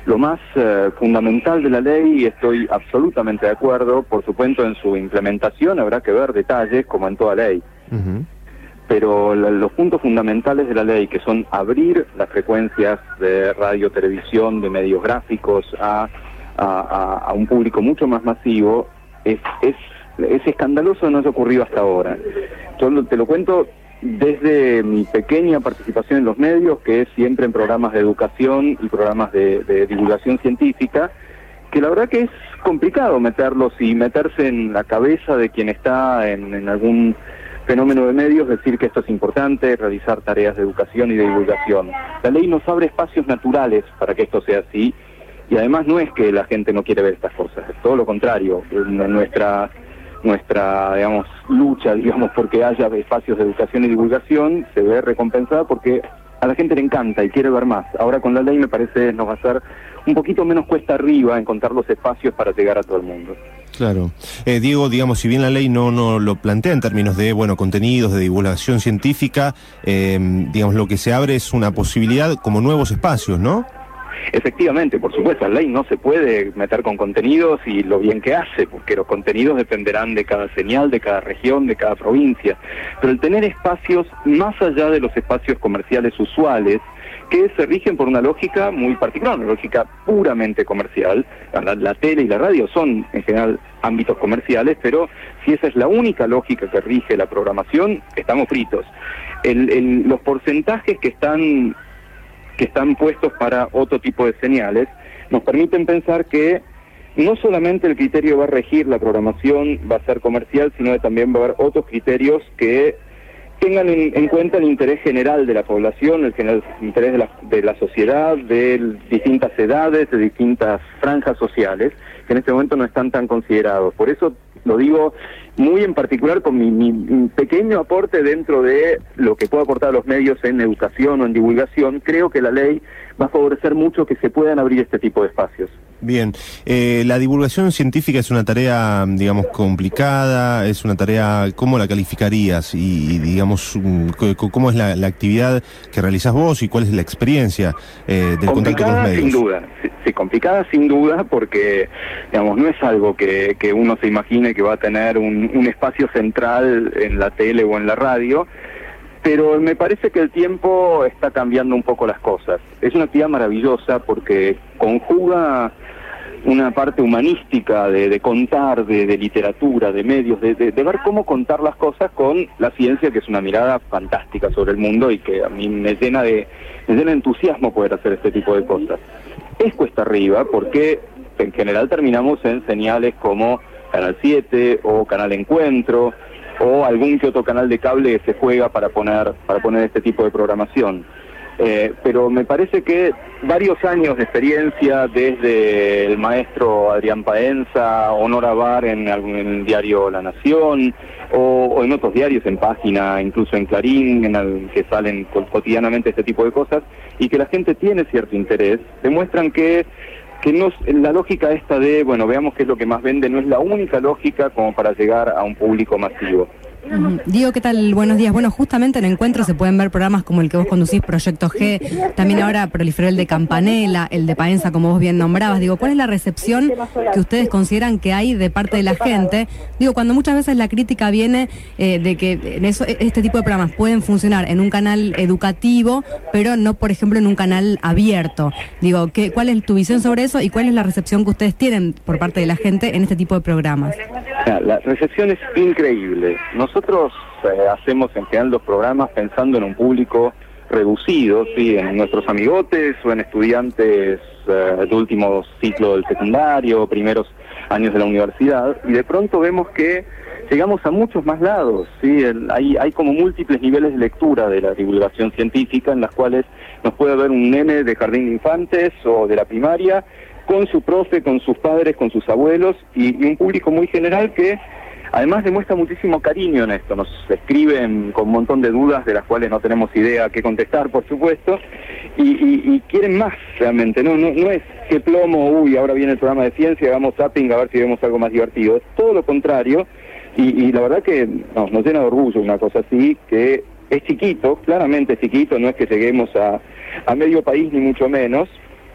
[SPEAKER 19] lo más eh, fundamental de la ley, y estoy absolutamente de acuerdo, por supuesto en su implementación habrá que ver detalles como en toda ley.
[SPEAKER 11] Uh-huh.
[SPEAKER 19] Pero la, los puntos fundamentales de la ley, que son abrir las frecuencias de radio, televisión, de medios gráficos a, a, a, a un público mucho más masivo, es, es, es escandaloso, no se ha ocurrido hasta ahora. Yo te lo cuento desde mi pequeña participación en los medios, que es siempre en programas de educación y programas de, de divulgación científica, que la verdad que es complicado meterlos y meterse en la cabeza de quien está en, en algún fenómeno de medios, decir que esto es importante, realizar tareas de educación y de divulgación. La ley nos abre espacios naturales para que esto sea así, y además no es que la gente no quiere ver estas cosas, es todo lo contrario. Nuestra, nuestra digamos, lucha, digamos, porque haya espacios de educación y divulgación, se ve recompensada porque a la gente le encanta y quiere ver más. Ahora con la ley me parece nos va a ser un poquito menos cuesta arriba encontrar los espacios para llegar a todo el mundo.
[SPEAKER 11] Claro. Eh, Diego, digamos, si bien la ley no, no lo plantea en términos de, bueno, contenidos, de divulgación científica, eh, digamos, lo que se abre es una posibilidad como nuevos espacios, ¿no?
[SPEAKER 19] Efectivamente, por supuesto, la ley no se puede meter con contenidos y lo bien que hace, porque los contenidos dependerán de cada señal, de cada región, de cada provincia. Pero el tener espacios más allá de los espacios comerciales usuales, que se rigen por una lógica muy particular, una lógica puramente comercial. La, la tele y la radio son en general ámbitos comerciales, pero si esa es la única lógica que rige la programación, estamos fritos. El, el, los porcentajes que están, que están puestos para otro tipo de señales nos permiten pensar que no solamente el criterio va a regir la programación, va a ser comercial, sino que también va a haber otros criterios que tengan en, en cuenta el interés general de la población, el, general, el interés de la, de la sociedad, de distintas edades, de distintas franjas sociales, que en este momento no están tan considerados. Por eso lo digo muy en particular con mi, mi, mi pequeño aporte dentro de lo que puedo aportar a los medios en educación o en divulgación. Creo que la ley va a favorecer mucho que se puedan abrir este tipo de espacios.
[SPEAKER 11] Bien, eh, la divulgación científica es una tarea, digamos, complicada, es una tarea, ¿cómo la calificarías? Y, digamos, ¿cómo es la, la actividad que realizás vos y cuál es la experiencia eh, del contacto con los medios?
[SPEAKER 19] Sin duda, sí, sí, complicada sin duda, porque, digamos, no es algo que, que uno se imagine que va a tener un, un espacio central en la tele o en la radio, pero me parece que el tiempo está cambiando un poco las cosas. Es una actividad maravillosa porque conjuga una parte humanística de, de contar, de, de literatura, de medios, de, de, de ver cómo contar las cosas con la ciencia, que es una mirada fantástica sobre el mundo y que a mí me llena de, me llena de entusiasmo poder hacer este tipo de cosas. Es cuesta arriba porque en general terminamos en señales como Canal siete o Canal Encuentro, o algún que otro canal de cable que se juega para poner para poner este tipo de programación. Eh, pero me parece que varios años de experiencia, desde el maestro Adrián Paenza, Honora Bar en, algún, en el diario La Nación, o, o en otros diarios, en Página, incluso en Clarín, en el, que salen cotidianamente este tipo de cosas, y que la gente tiene cierto interés, demuestran que que no, la lógica esta de, bueno, veamos qué es lo que más vende, no es la única lógica como para llegar a un público masivo.
[SPEAKER 16] Uh-huh. Diego, ¿qué tal? Buenos días. Bueno, justamente en Encuentro se pueden ver programas como el que vos conducís, Proyecto G, también ahora proliferó el de Campanella, el de Paenza, como vos bien nombrabas. Digo, ¿cuál es la recepción que ustedes consideran que hay de parte de la gente? Digo, cuando muchas veces la crítica viene eh, de que en eso, este tipo de programas pueden funcionar en un canal educativo, pero no, por ejemplo, en un canal abierto. Digo, ¿qué, ¿cuál es tu visión sobre eso y cuál es la recepción que ustedes tienen por parte de la gente en este tipo de programas?
[SPEAKER 19] La recepción es increíble. Nosotros eh, hacemos en general los programas pensando en un público reducido, ¿sí? En nuestros amigotes o en estudiantes eh, de último ciclo del secundario, primeros años de la universidad, y de pronto vemos que llegamos a muchos más lados, ¿sí? El, hay, hay como múltiples niveles de lectura de la divulgación científica, en las cuales nos puede ver un nene de jardín de infantes o de la primaria, con su profe, con sus padres, con sus abuelos, y, y un público muy general que además demuestra muchísimo cariño en esto. Nos escriben con un montón de dudas de las cuales no tenemos idea qué contestar, por supuesto, y, y, y quieren más realmente. No, no, no es que plomo, uy, ahora viene el programa de ciencia, hagamos zapping a ver si vemos algo más divertido. Es todo lo contrario, y, y la verdad que no, nos llena de orgullo una cosa así, que es chiquito, claramente es chiquito, no es que lleguemos a, a medio país ni mucho menos,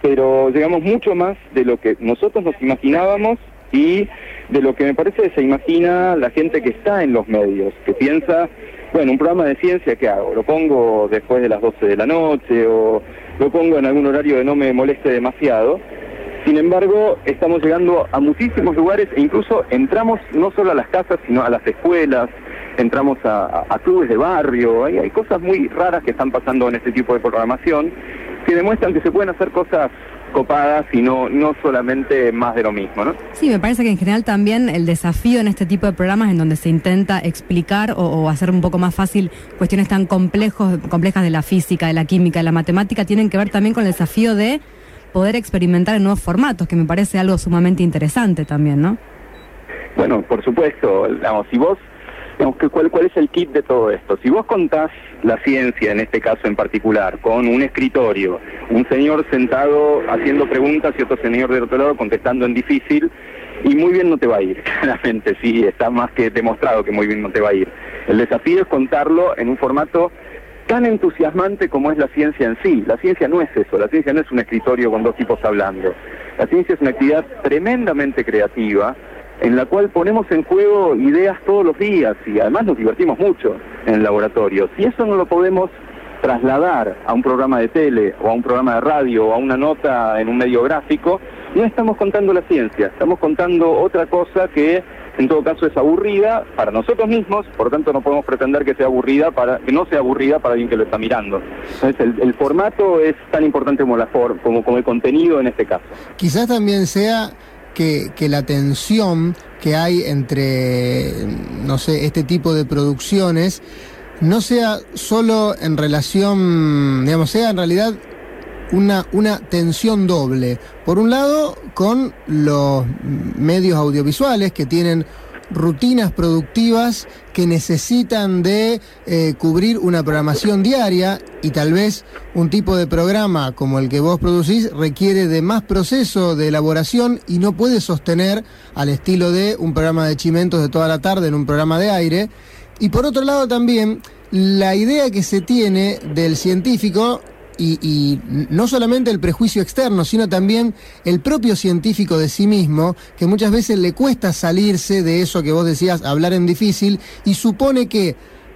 [SPEAKER 19] pero llegamos mucho más de lo que nosotros nos imaginábamos y de lo que me parece que se imagina la gente que está en los medios, que piensa, bueno, un programa de ciencia, ¿qué hago? ¿Lo pongo después de las doce de la noche o lo pongo en algún horario que no me moleste demasiado? Sin embargo, estamos llegando a muchísimos lugares e incluso entramos no solo a las casas, sino a las escuelas, entramos a, a, a clubes de barrio, hay, hay cosas muy raras que están pasando en este tipo de programación que demuestran que se pueden hacer cosas copadas y no, no solamente más de lo mismo, ¿no?
[SPEAKER 16] Sí, me parece que en general también el desafío en este tipo de programas en donde se intenta explicar o, o hacer un poco más fácil cuestiones tan complejos, complejas de la física, de la química, de la matemática, tienen que ver también con el desafío de poder experimentar en nuevos formatos, que me parece algo sumamente interesante también, ¿no?
[SPEAKER 19] Bueno, por supuesto, digamos, si vos, digamos, que cuál, cuál es el kit de todo esto. Si vos contás la ciencia, en este caso en particular, con un escritorio, un señor sentado haciendo preguntas y otro señor del otro lado contestando en difícil, y muy bien no te va a ir, claramente, sí, está más que demostrado que muy bien no te va a ir. El desafío es contarlo en un formato tan entusiasmante como es la ciencia en sí. La ciencia no es eso, la ciencia no es un escritorio con dos tipos hablando. La ciencia es una actividad tremendamente creativa, en la cual ponemos en juego ideas todos los días y además nos divertimos mucho en el laboratorio. Si eso no lo podemos trasladar a un programa de tele o a un programa de radio o a una nota en un medio gráfico, no estamos contando la ciencia, estamos contando otra cosa que en todo caso es aburrida para nosotros mismos, por lo tanto no podemos pretender que sea aburrida para que no sea aburrida para alguien que lo está mirando. Entonces el, el formato es tan importante como la for, como, como el contenido en este caso.
[SPEAKER 9] Quizás también sea que, que la tensión que hay entre, no sé, este tipo de producciones no sea solo en relación, digamos, sea en realidad una, una tensión doble. Por un lado, con los medios audiovisuales que tienen rutinas productivas que necesitan de eh, cubrir una programación diaria, y tal vez un tipo de programa como el que vos producís requiere de más proceso de elaboración y no puede sostener al estilo de un programa de chimentos de toda la tarde en un programa de aire. Y por otro lado también la idea que se tiene del científico, y, y no solamente el prejuicio externo, sino también el propio científico de sí mismo, que muchas veces le cuesta salirse de eso que vos decías, hablar en difícil, y supone que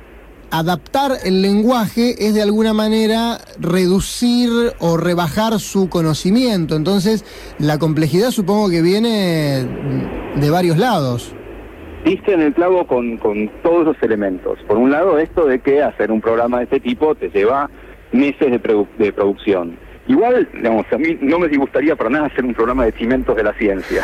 [SPEAKER 9] adaptar el lenguaje es de alguna manera reducir o rebajar su conocimiento. Entonces la complejidad supongo que viene de varios lados.
[SPEAKER 19] Diste en el clavo con, con todos los elementos. Por un lado, esto de que hacer un programa de este tipo te lleva meses de, produ de producción. Igual, digamos, a mí no me disgustaría para nada hacer un programa de cimentos de la ciencia.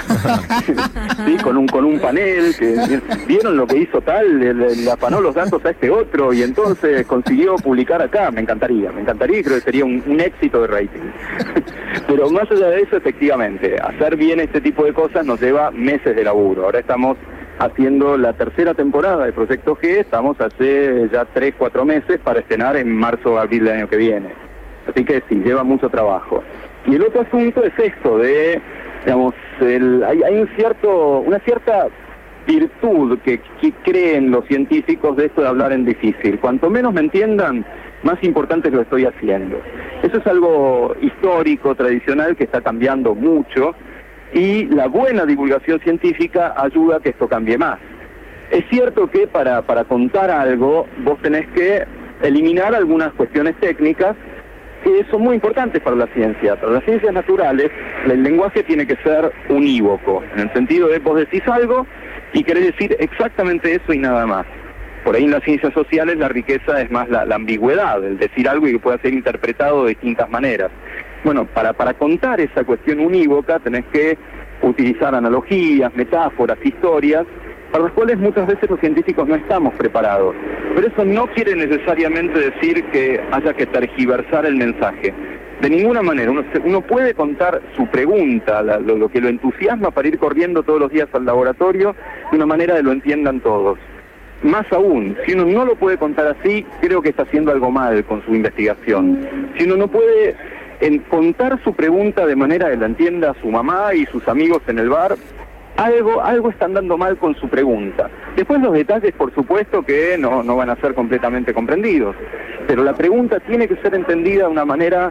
[SPEAKER 19] Sí, con un con un panel, que vieron lo que hizo tal, le, le afanó los datos a este otro y entonces consiguió publicar acá. Me encantaría, me encantaría y creo que sería un, un éxito de rating. Pero más allá de eso, efectivamente, hacer bien este tipo de cosas nos lleva meses de laburo. Ahora estamos haciendo la tercera temporada de Proyecto G, estamos hace ya tres, cuatro meses para estrenar en marzo o abril del año que viene. Así que sí, lleva mucho trabajo. Y el otro asunto es esto de, digamos, el, hay, hay un cierto, una cierta virtud que, que creen los científicos de esto de hablar en difícil. Cuanto menos me entiendan, más importante lo estoy haciendo. Eso es algo histórico, tradicional, que está cambiando mucho. Y la buena divulgación científica ayuda a que esto cambie más. Es cierto que para, para contar algo vos tenés que eliminar algunas cuestiones técnicas que son muy importantes para la ciencia. Para las ciencias naturales el lenguaje tiene que ser unívoco, en el sentido de vos decís algo y querés decir exactamente eso y nada más. Por ahí en las ciencias sociales la riqueza es más la, la ambigüedad, el decir algo y que pueda ser interpretado de distintas maneras. Bueno, para, para contar esa cuestión unívoca tenés que utilizar analogías, metáforas, historias, para las cuales muchas veces los científicos no estamos preparados. Pero eso no quiere necesariamente decir que haya que tergiversar el mensaje. De ninguna manera. Uno, uno puede contar su pregunta, la, lo, lo que lo entusiasma para ir corriendo todos los días al laboratorio, de una manera que lo entiendan todos. Más aún, si uno no lo puede contar así, creo que está haciendo algo mal con su investigación. Si uno no puede en contar su pregunta de manera que la entienda su mamá y sus amigos en el bar, algo algo están dando mal con su pregunta. Después los detalles, por supuesto, que no, no van a ser completamente comprendidos, pero la pregunta tiene que ser entendida de una manera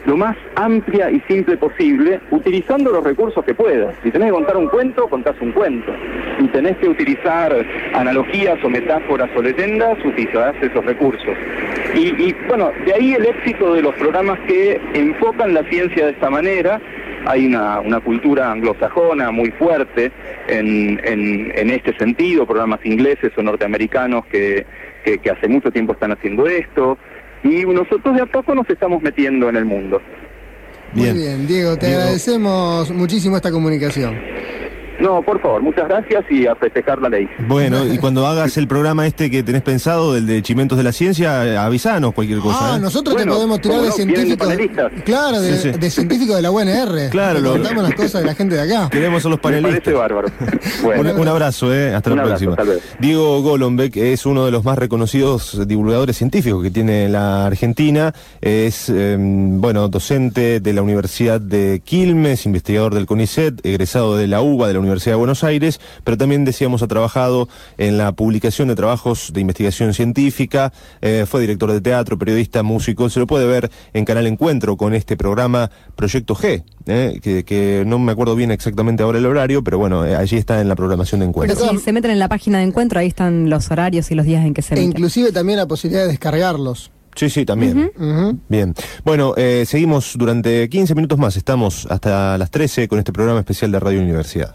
[SPEAKER 19] lo más amplia y simple posible, utilizando los recursos que puedas. Si tenés que contar un cuento, contás un cuento. Si tenés que utilizar analogías o metáforas o leyendas, utilizarás esos recursos. Y, y bueno, de ahí el éxito de los programas que enfocan la ciencia de esta manera. Hay una, una cultura anglosajona muy fuerte en, en, en este sentido, programas ingleses o norteamericanos que, que, que hace mucho tiempo están haciendo esto, y nosotros de a poco nos estamos metiendo en el mundo.
[SPEAKER 9] Bien. Muy bien, Diego, te Diego. agradecemos muchísimo esta comunicación.
[SPEAKER 19] No, por favor, muchas gracias y a festejar la ley.
[SPEAKER 11] Bueno, y cuando hagas el programa este que tenés pensado, del de Chimentos de la Ciencia, avisanos cualquier cosa.
[SPEAKER 9] Ah,
[SPEAKER 11] ¿eh?
[SPEAKER 9] nosotros bueno, te podemos tirar de no, científicos. De claro, de, sí, sí. de científicos de la U N R.
[SPEAKER 11] Claro,
[SPEAKER 9] lo contamos las cosas de la gente de acá.
[SPEAKER 11] Queremos a los panelistas.
[SPEAKER 19] Me parece bárbaro.
[SPEAKER 11] Bueno. un, un abrazo, eh. Hasta un la abrazo, próxima. Diego Golombek es uno de los más reconocidos divulgadores científicos que tiene la Argentina. Es, eh, bueno, docente de la Universidad de Quilmes, investigador del CONICET, egresado de la UBA, de la Universidad de Buenos Aires, pero también, decíamos, ha trabajado en la publicación de trabajos de investigación científica, eh, fue director de teatro, periodista, músico. Se lo puede ver en Canal Encuentro con este programa Proyecto G, eh, que, que no me acuerdo bien exactamente ahora el horario, pero bueno, eh, allí está en la programación de Encuentro.
[SPEAKER 16] Pero si se meten en la página de Encuentro, ahí están los horarios y los días en que se
[SPEAKER 9] e
[SPEAKER 16] meten.
[SPEAKER 9] Inclusive también la posibilidad de descargarlos.
[SPEAKER 11] Sí, sí, también. Uh-huh. Uh-huh. Bien. Bueno, eh, seguimos durante quince minutos más. Estamos hasta las trece con este programa especial de Radio Universidad.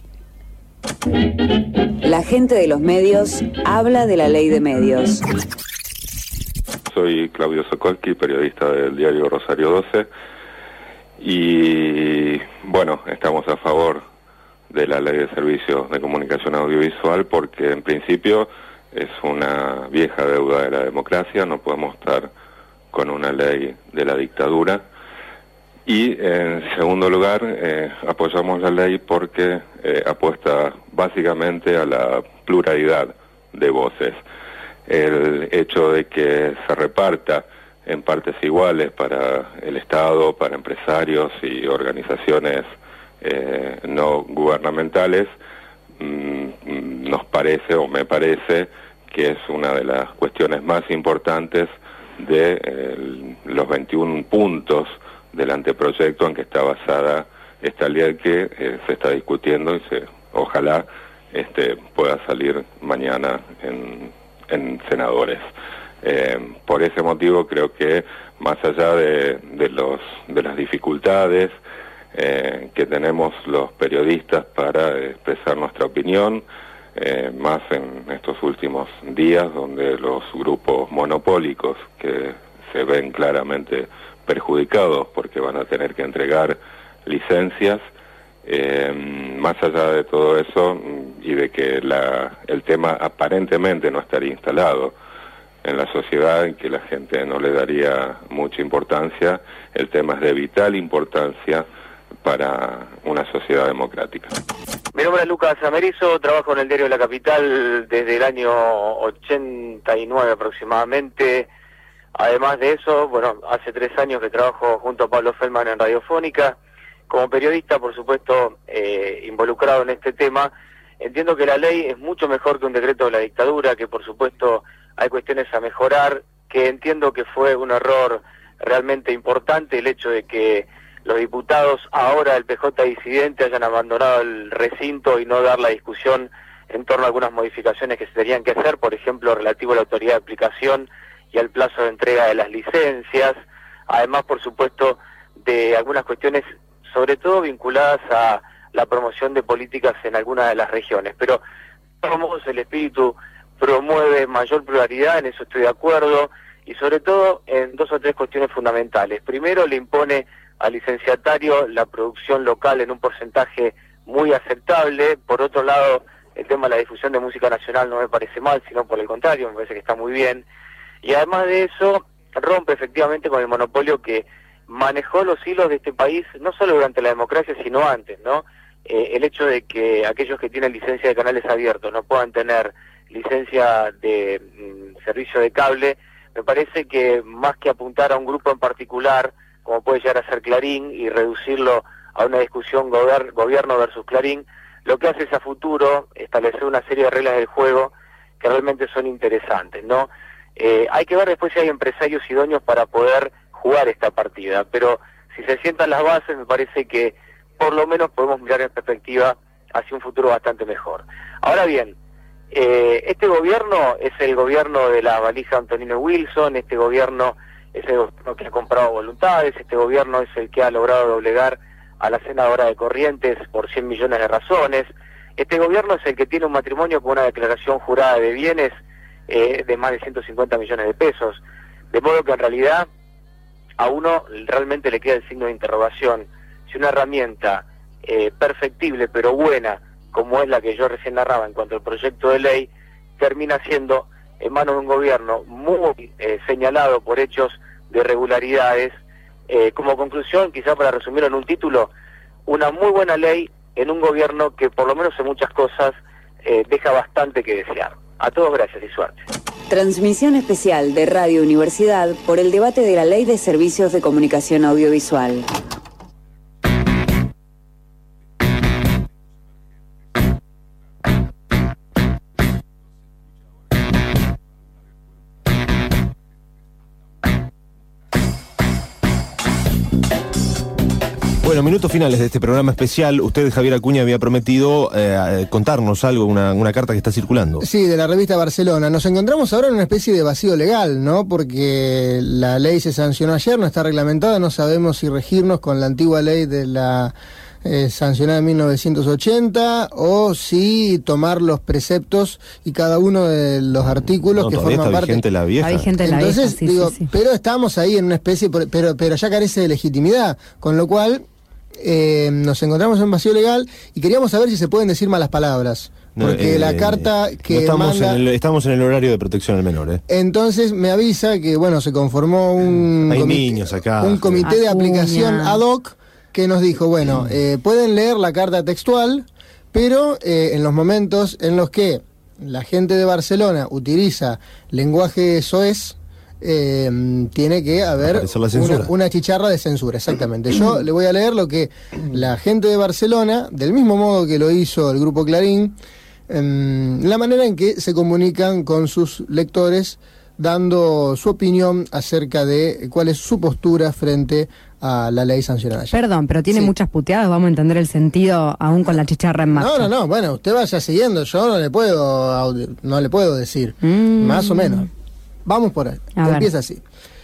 [SPEAKER 4] La gente de los medios habla de la ley de medios.
[SPEAKER 20] Soy Claudio Sokolsky, periodista del diario Rosario doce, y bueno, estamos a favor de la ley de servicios de comunicación audiovisual porque en principio es una vieja deuda de la democracia, no podemos estar con una ley de la dictadura. Y en segundo lugar, eh, apoyamos la ley porque eh, apuesta básicamente a la pluralidad de voces. El hecho de que se reparta en partes iguales para el Estado, para empresarios y organizaciones eh, no gubernamentales, mmm, nos parece o me parece que es una de las cuestiones más importantes de eh, los veintiún puntos del anteproyecto en que está basada esta ley que eh, se está discutiendo y se ojalá este pueda salir mañana en, en senadores. Eh, por ese motivo creo que más allá de, de los de las dificultades eh, que tenemos los periodistas para expresar nuestra opinión, eh, más en estos últimos días donde los grupos monopólicos que se ven claramente perjudicados porque van a tener que entregar licencias, eh, más allá de todo eso y de que la, el tema aparentemente no estaría instalado en la sociedad, en que la gente no le daría mucha importancia, el tema es de vital importancia para una sociedad democrática.
[SPEAKER 21] Mi nombre es Lucas Amerizo, trabajo en el diario La Capital desde el año ochenta y nueve aproximadamente. Además de eso, bueno, hace tres años que trabajo junto a Pablo Feldman en Radiofónica. Como periodista, por supuesto, eh, involucrado en este tema, entiendo que la ley es mucho mejor que un decreto de la dictadura, que por supuesto hay cuestiones a mejorar, que entiendo que fue un error realmente importante el hecho de que los diputados ahora del P J disidente hayan abandonado el recinto y no dar la discusión en torno a algunas modificaciones que se tenían que hacer, por ejemplo, relativo a la autoridad de aplicación y al plazo de entrega de las licencias, además, por supuesto, de algunas cuestiones, sobre todo vinculadas a la promoción de políticas en algunas de las regiones. Pero, de todos modos, el espíritu promueve mayor pluralidad, en eso estoy de acuerdo, y sobre todo en dos o tres cuestiones fundamentales. Primero, le impone al licenciatario la producción local en un porcentaje muy aceptable. Por otro lado, el tema de la difusión de música nacional no me parece mal, sino por el contrario, me parece que está muy bien. Y además de eso, rompe efectivamente con el monopolio que manejó los hilos de este país, no solo durante la democracia, sino antes, ¿no? Eh, el hecho de que aquellos que tienen licencia de canales abiertos no puedan tener licencia de mm, servicio de cable, me parece que más que apuntar a un grupo en particular, como puede llegar a ser Clarín, y reducirlo a una discusión gober- gobierno versus Clarín, lo que hace es a futuro establecer una serie de reglas del juego que realmente son interesantes, ¿no? Eh, hay que ver después si hay empresarios idóneos para poder jugar esta partida, pero si se sientan las bases, me parece que por lo menos podemos mirar en perspectiva hacia un futuro bastante mejor. Ahora bien, eh, este gobierno es el gobierno de la valija Antonino Wilson, este gobierno es el gobierno que ha comprado voluntades, este gobierno es el que ha logrado doblegar a la senadora de Corrientes por cien millones de razones, este gobierno es el que tiene un matrimonio con una declaración jurada de bienes eh, de más de ciento cincuenta millones de pesos, de modo que en realidad a uno realmente le queda el signo de interrogación si una herramienta eh, perfectible pero buena, como es la que yo recién narraba en cuanto al proyecto de ley, termina siendo en manos de un gobierno muy eh, señalado por hechos de irregularidades. Eh, como conclusión, quizá para resumirlo en un título, una muy buena ley en un gobierno que por lo menos en muchas cosas eh, deja bastante que desear. A todos gracias y suerte.
[SPEAKER 4] Transmisión especial de Radio Universidad por el debate de la Ley de Servicios de Comunicación Audiovisual.
[SPEAKER 11] Bueno, minutos finales de este programa especial. Usted, Javier Acuña, había prometido eh, contarnos algo, una, una carta que está circulando.
[SPEAKER 9] Sí, de la revista Barcelona. Nos encontramos ahora en una especie de vacío legal, ¿no? Porque la ley se sancionó ayer, no está reglamentada, no sabemos si regirnos con la antigua ley de la eh, sancionada en mil novecientos ochenta o si tomar los preceptos y cada uno de los artículos
[SPEAKER 11] no,
[SPEAKER 9] que
[SPEAKER 11] forman
[SPEAKER 9] está
[SPEAKER 11] parte. Vigente la vieja.
[SPEAKER 16] Está vigente la
[SPEAKER 9] Entonces,
[SPEAKER 16] vieja, sí,
[SPEAKER 9] digo,
[SPEAKER 16] sí, sí.
[SPEAKER 9] pero estamos ahí en una especie, pero, pero ya carece de legitimidad, con lo cual Eh, nos encontramos en un vacío legal y queríamos saber si se pueden decir malas palabras, porque
[SPEAKER 11] no, eh,
[SPEAKER 9] la carta que
[SPEAKER 11] no estamos,
[SPEAKER 9] manda,
[SPEAKER 11] en el, estamos en el horario de protección al menor, ¿eh?
[SPEAKER 9] Entonces me avisa que bueno, se conformó un
[SPEAKER 11] Hay
[SPEAKER 9] comité,
[SPEAKER 11] niños acá,
[SPEAKER 9] un comité
[SPEAKER 16] Acuña.
[SPEAKER 9] de aplicación ad hoc que nos dijo, bueno, eh, pueden leer la carta textual, pero eh, en los momentos en los que la gente de Barcelona utiliza lenguaje soez, Eh, tiene que haber una, una chicharra de censura, exactamente. Yo le voy a leer lo que la gente de Barcelona, del mismo modo que lo hizo el Grupo Clarín, eh, la manera en que se comunican con sus lectores, dando su opinión acerca de cuál es su postura frente a la ley sancionada ayer.
[SPEAKER 16] Perdón, pero tiene
[SPEAKER 9] Sí.
[SPEAKER 16] muchas puteadas, vamos a entender el sentido aún con la chicharra en marcha.
[SPEAKER 9] No, no, no, bueno, usted vaya siguiendo, yo no le puedo, audi- no le puedo decir, mm. más o menos. Vamos por ahí.
[SPEAKER 16] A
[SPEAKER 9] Empieza
[SPEAKER 16] ver.
[SPEAKER 9] así.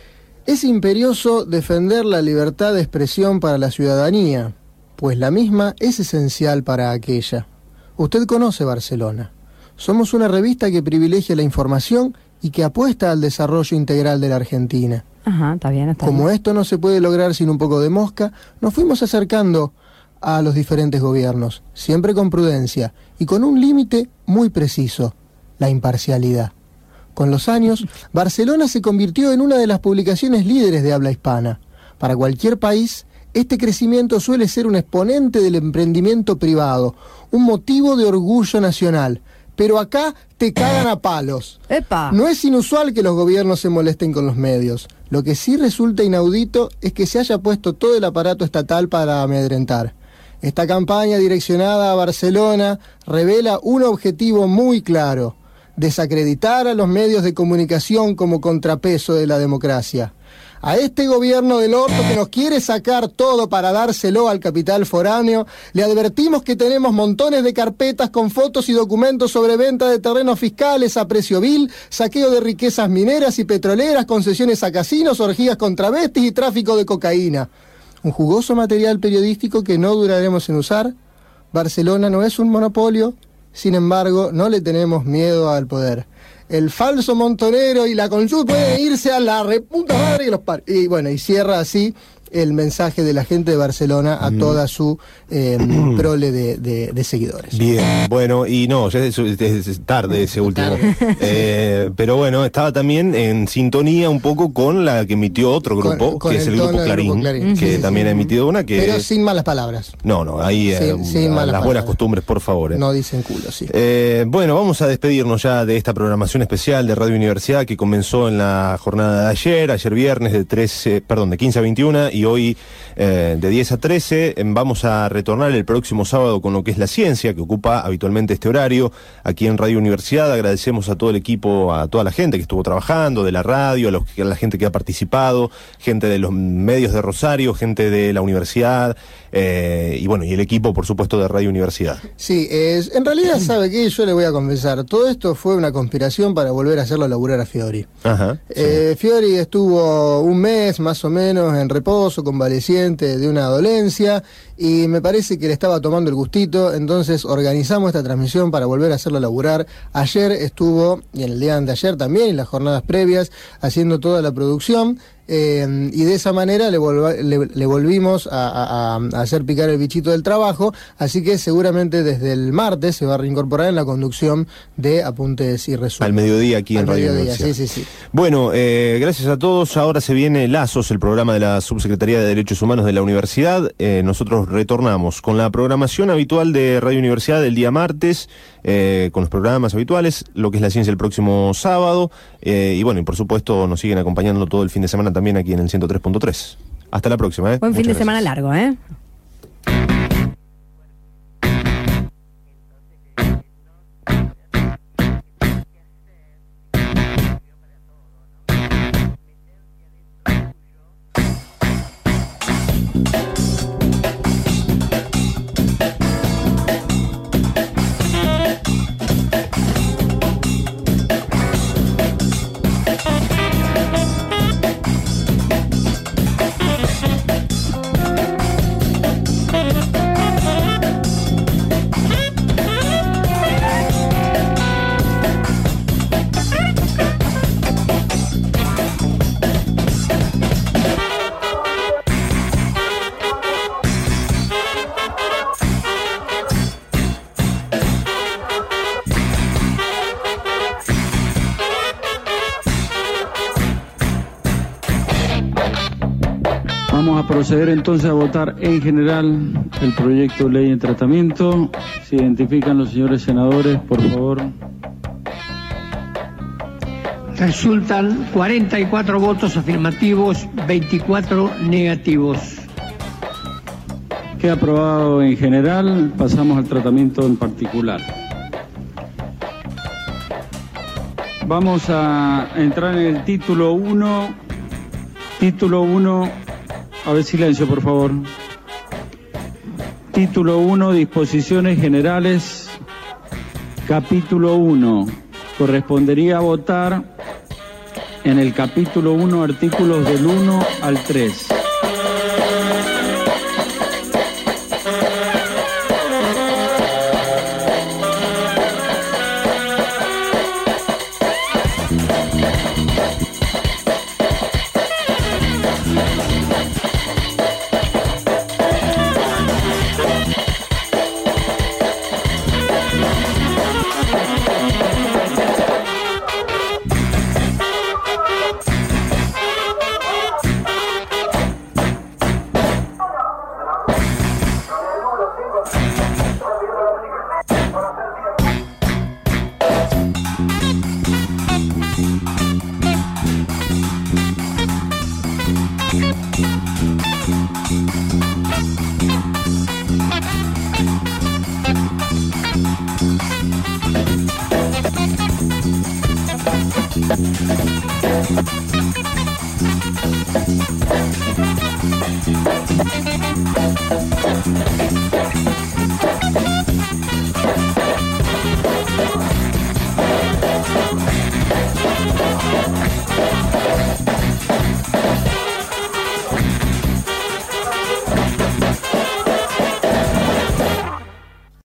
[SPEAKER 9] Es imperioso defender la libertad de expresión para la ciudadanía, pues la misma es esencial para aquella. Usted conoce Barcelona. Somos una revista que privilegia la información y que apuesta al desarrollo integral de la Argentina.
[SPEAKER 16] Ajá, está bien, está
[SPEAKER 9] Como
[SPEAKER 16] bien.
[SPEAKER 9] esto no se puede lograr sin un poco de mosca, nos fuimos acercando a los diferentes gobiernos, siempre con prudencia y con un límite muy preciso, la imparcialidad. Con los años, Barcelona se convirtió en una de las publicaciones líderes de habla hispana. Para cualquier país, este crecimiento suele ser un exponente del emprendimiento privado, un motivo de orgullo nacional. Pero acá te cagan a palos.
[SPEAKER 16] ¡Epa!
[SPEAKER 9] No es inusual que los gobiernos se molesten con los medios. Lo que sí resulta inaudito es que se haya puesto todo el aparato estatal para amedrentar. Esta campaña direccionada a Barcelona revela un objetivo muy claro: desacreditar a los medios de comunicación como contrapeso de la democracia. A este gobierno del orto que nos quiere sacar todo para dárselo al capital foráneo, le advertimos que tenemos montones de carpetas con fotos y documentos sobre venta de terrenos fiscales a precio vil, saqueo de riquezas mineras y petroleras, concesiones a casinos, orgías con travestis y tráfico de cocaína. Un jugoso material periodístico que no duraremos en usar. Barcelona no es un monopolio. Sin embargo, no le tenemos miedo al poder. El falso montonero y la consulta pueden irse a la reputa madre que los par... Y bueno, y cierra así el mensaje de la gente de Barcelona a mm. toda su eh, prole de, de, de seguidores.
[SPEAKER 11] Bien, bueno, y no, ya es, es, es tarde ese último. Eh, pero bueno, estaba también en sintonía un poco con la que emitió otro grupo, con, con que el es el Grupo Clarín, grupo Clarín, que sí, también sí. ha emitido una que...
[SPEAKER 9] Pero sin malas palabras.
[SPEAKER 11] No, no, ahí
[SPEAKER 9] sin,
[SPEAKER 11] eh,
[SPEAKER 9] sin
[SPEAKER 11] las
[SPEAKER 9] malas
[SPEAKER 11] buenas costumbres, por favor. Eh.
[SPEAKER 9] No dicen culo, sí.
[SPEAKER 11] Eh, bueno, vamos a despedirnos ya de esta programación especial de Radio Universidad que comenzó en la jornada de ayer, ayer viernes de trece, perdón, de quince a veintiuna y y hoy eh, de diez a trece. Eh, vamos a retornar el próximo sábado con lo que es la ciencia, que ocupa habitualmente este horario aquí en Radio Universidad. Agradecemos a todo el equipo, a toda la gente que estuvo trabajando, de la radio, a, los, a la gente que ha participado, gente de los medios de Rosario, gente de la universidad, eh, y bueno, y el equipo, por supuesto, de Radio Universidad.
[SPEAKER 9] Sí, eh, en realidad, ¿sabe qué? Yo le voy a confesar, todo esto fue una conspiración para volver a hacerlo laburar a Fiori.
[SPEAKER 11] Ajá.
[SPEAKER 9] Eh,
[SPEAKER 11] sí.
[SPEAKER 9] Fiori estuvo un mes más o menos en reposo, convaleciente de una dolencia, y me parece que le estaba tomando el gustito, entonces organizamos esta transmisión para volver a hacerlo laburar. Ayer estuvo, y en el día de ayer también, y las jornadas previas, haciendo toda la producción. Eh, y de esa manera le, volva, le, le volvimos a, a, a hacer picar el bichito del trabajo, así que seguramente desde el martes se va a reincorporar en la conducción de Apuntes y Resúmenes.
[SPEAKER 11] Al mediodía aquí
[SPEAKER 9] Al
[SPEAKER 11] en Radio
[SPEAKER 9] mediodía,
[SPEAKER 11] Universidad.
[SPEAKER 9] sí, sí, sí.
[SPEAKER 11] Bueno, eh, gracias a todos. Ahora se viene Lazos, el programa de la Subsecretaría de Derechos Humanos de la Universidad. Eh, nosotros retornamos con la programación habitual de Radio Universidad el día martes, eh, con los programas habituales, lo que es la ciencia el próximo sábado, eh, y bueno, y por supuesto nos siguen acompañando todo el fin de semana también aquí en el ciento tres punto tres. Hasta la próxima, ¿eh?
[SPEAKER 16] Buen fin
[SPEAKER 11] Muchas
[SPEAKER 16] de semana largo, ¿eh?
[SPEAKER 14] Vamos a proceder entonces a votar en general el proyecto de ley en tratamiento. Se identifican los señores senadores, por favor.
[SPEAKER 15] Resultan cuarenta y cuatro votos afirmativos, veinticuatro negativos.
[SPEAKER 14] Queda aprobado en general. Pasamos al tratamiento en particular. Vamos a entrar en el título uno. Título uno. A ver, silencio, por favor. Título uno, disposiciones generales. Capítulo uno. Correspondería a votar en el capítulo uno, artículos del uno al tres.
[SPEAKER 8] Thank you.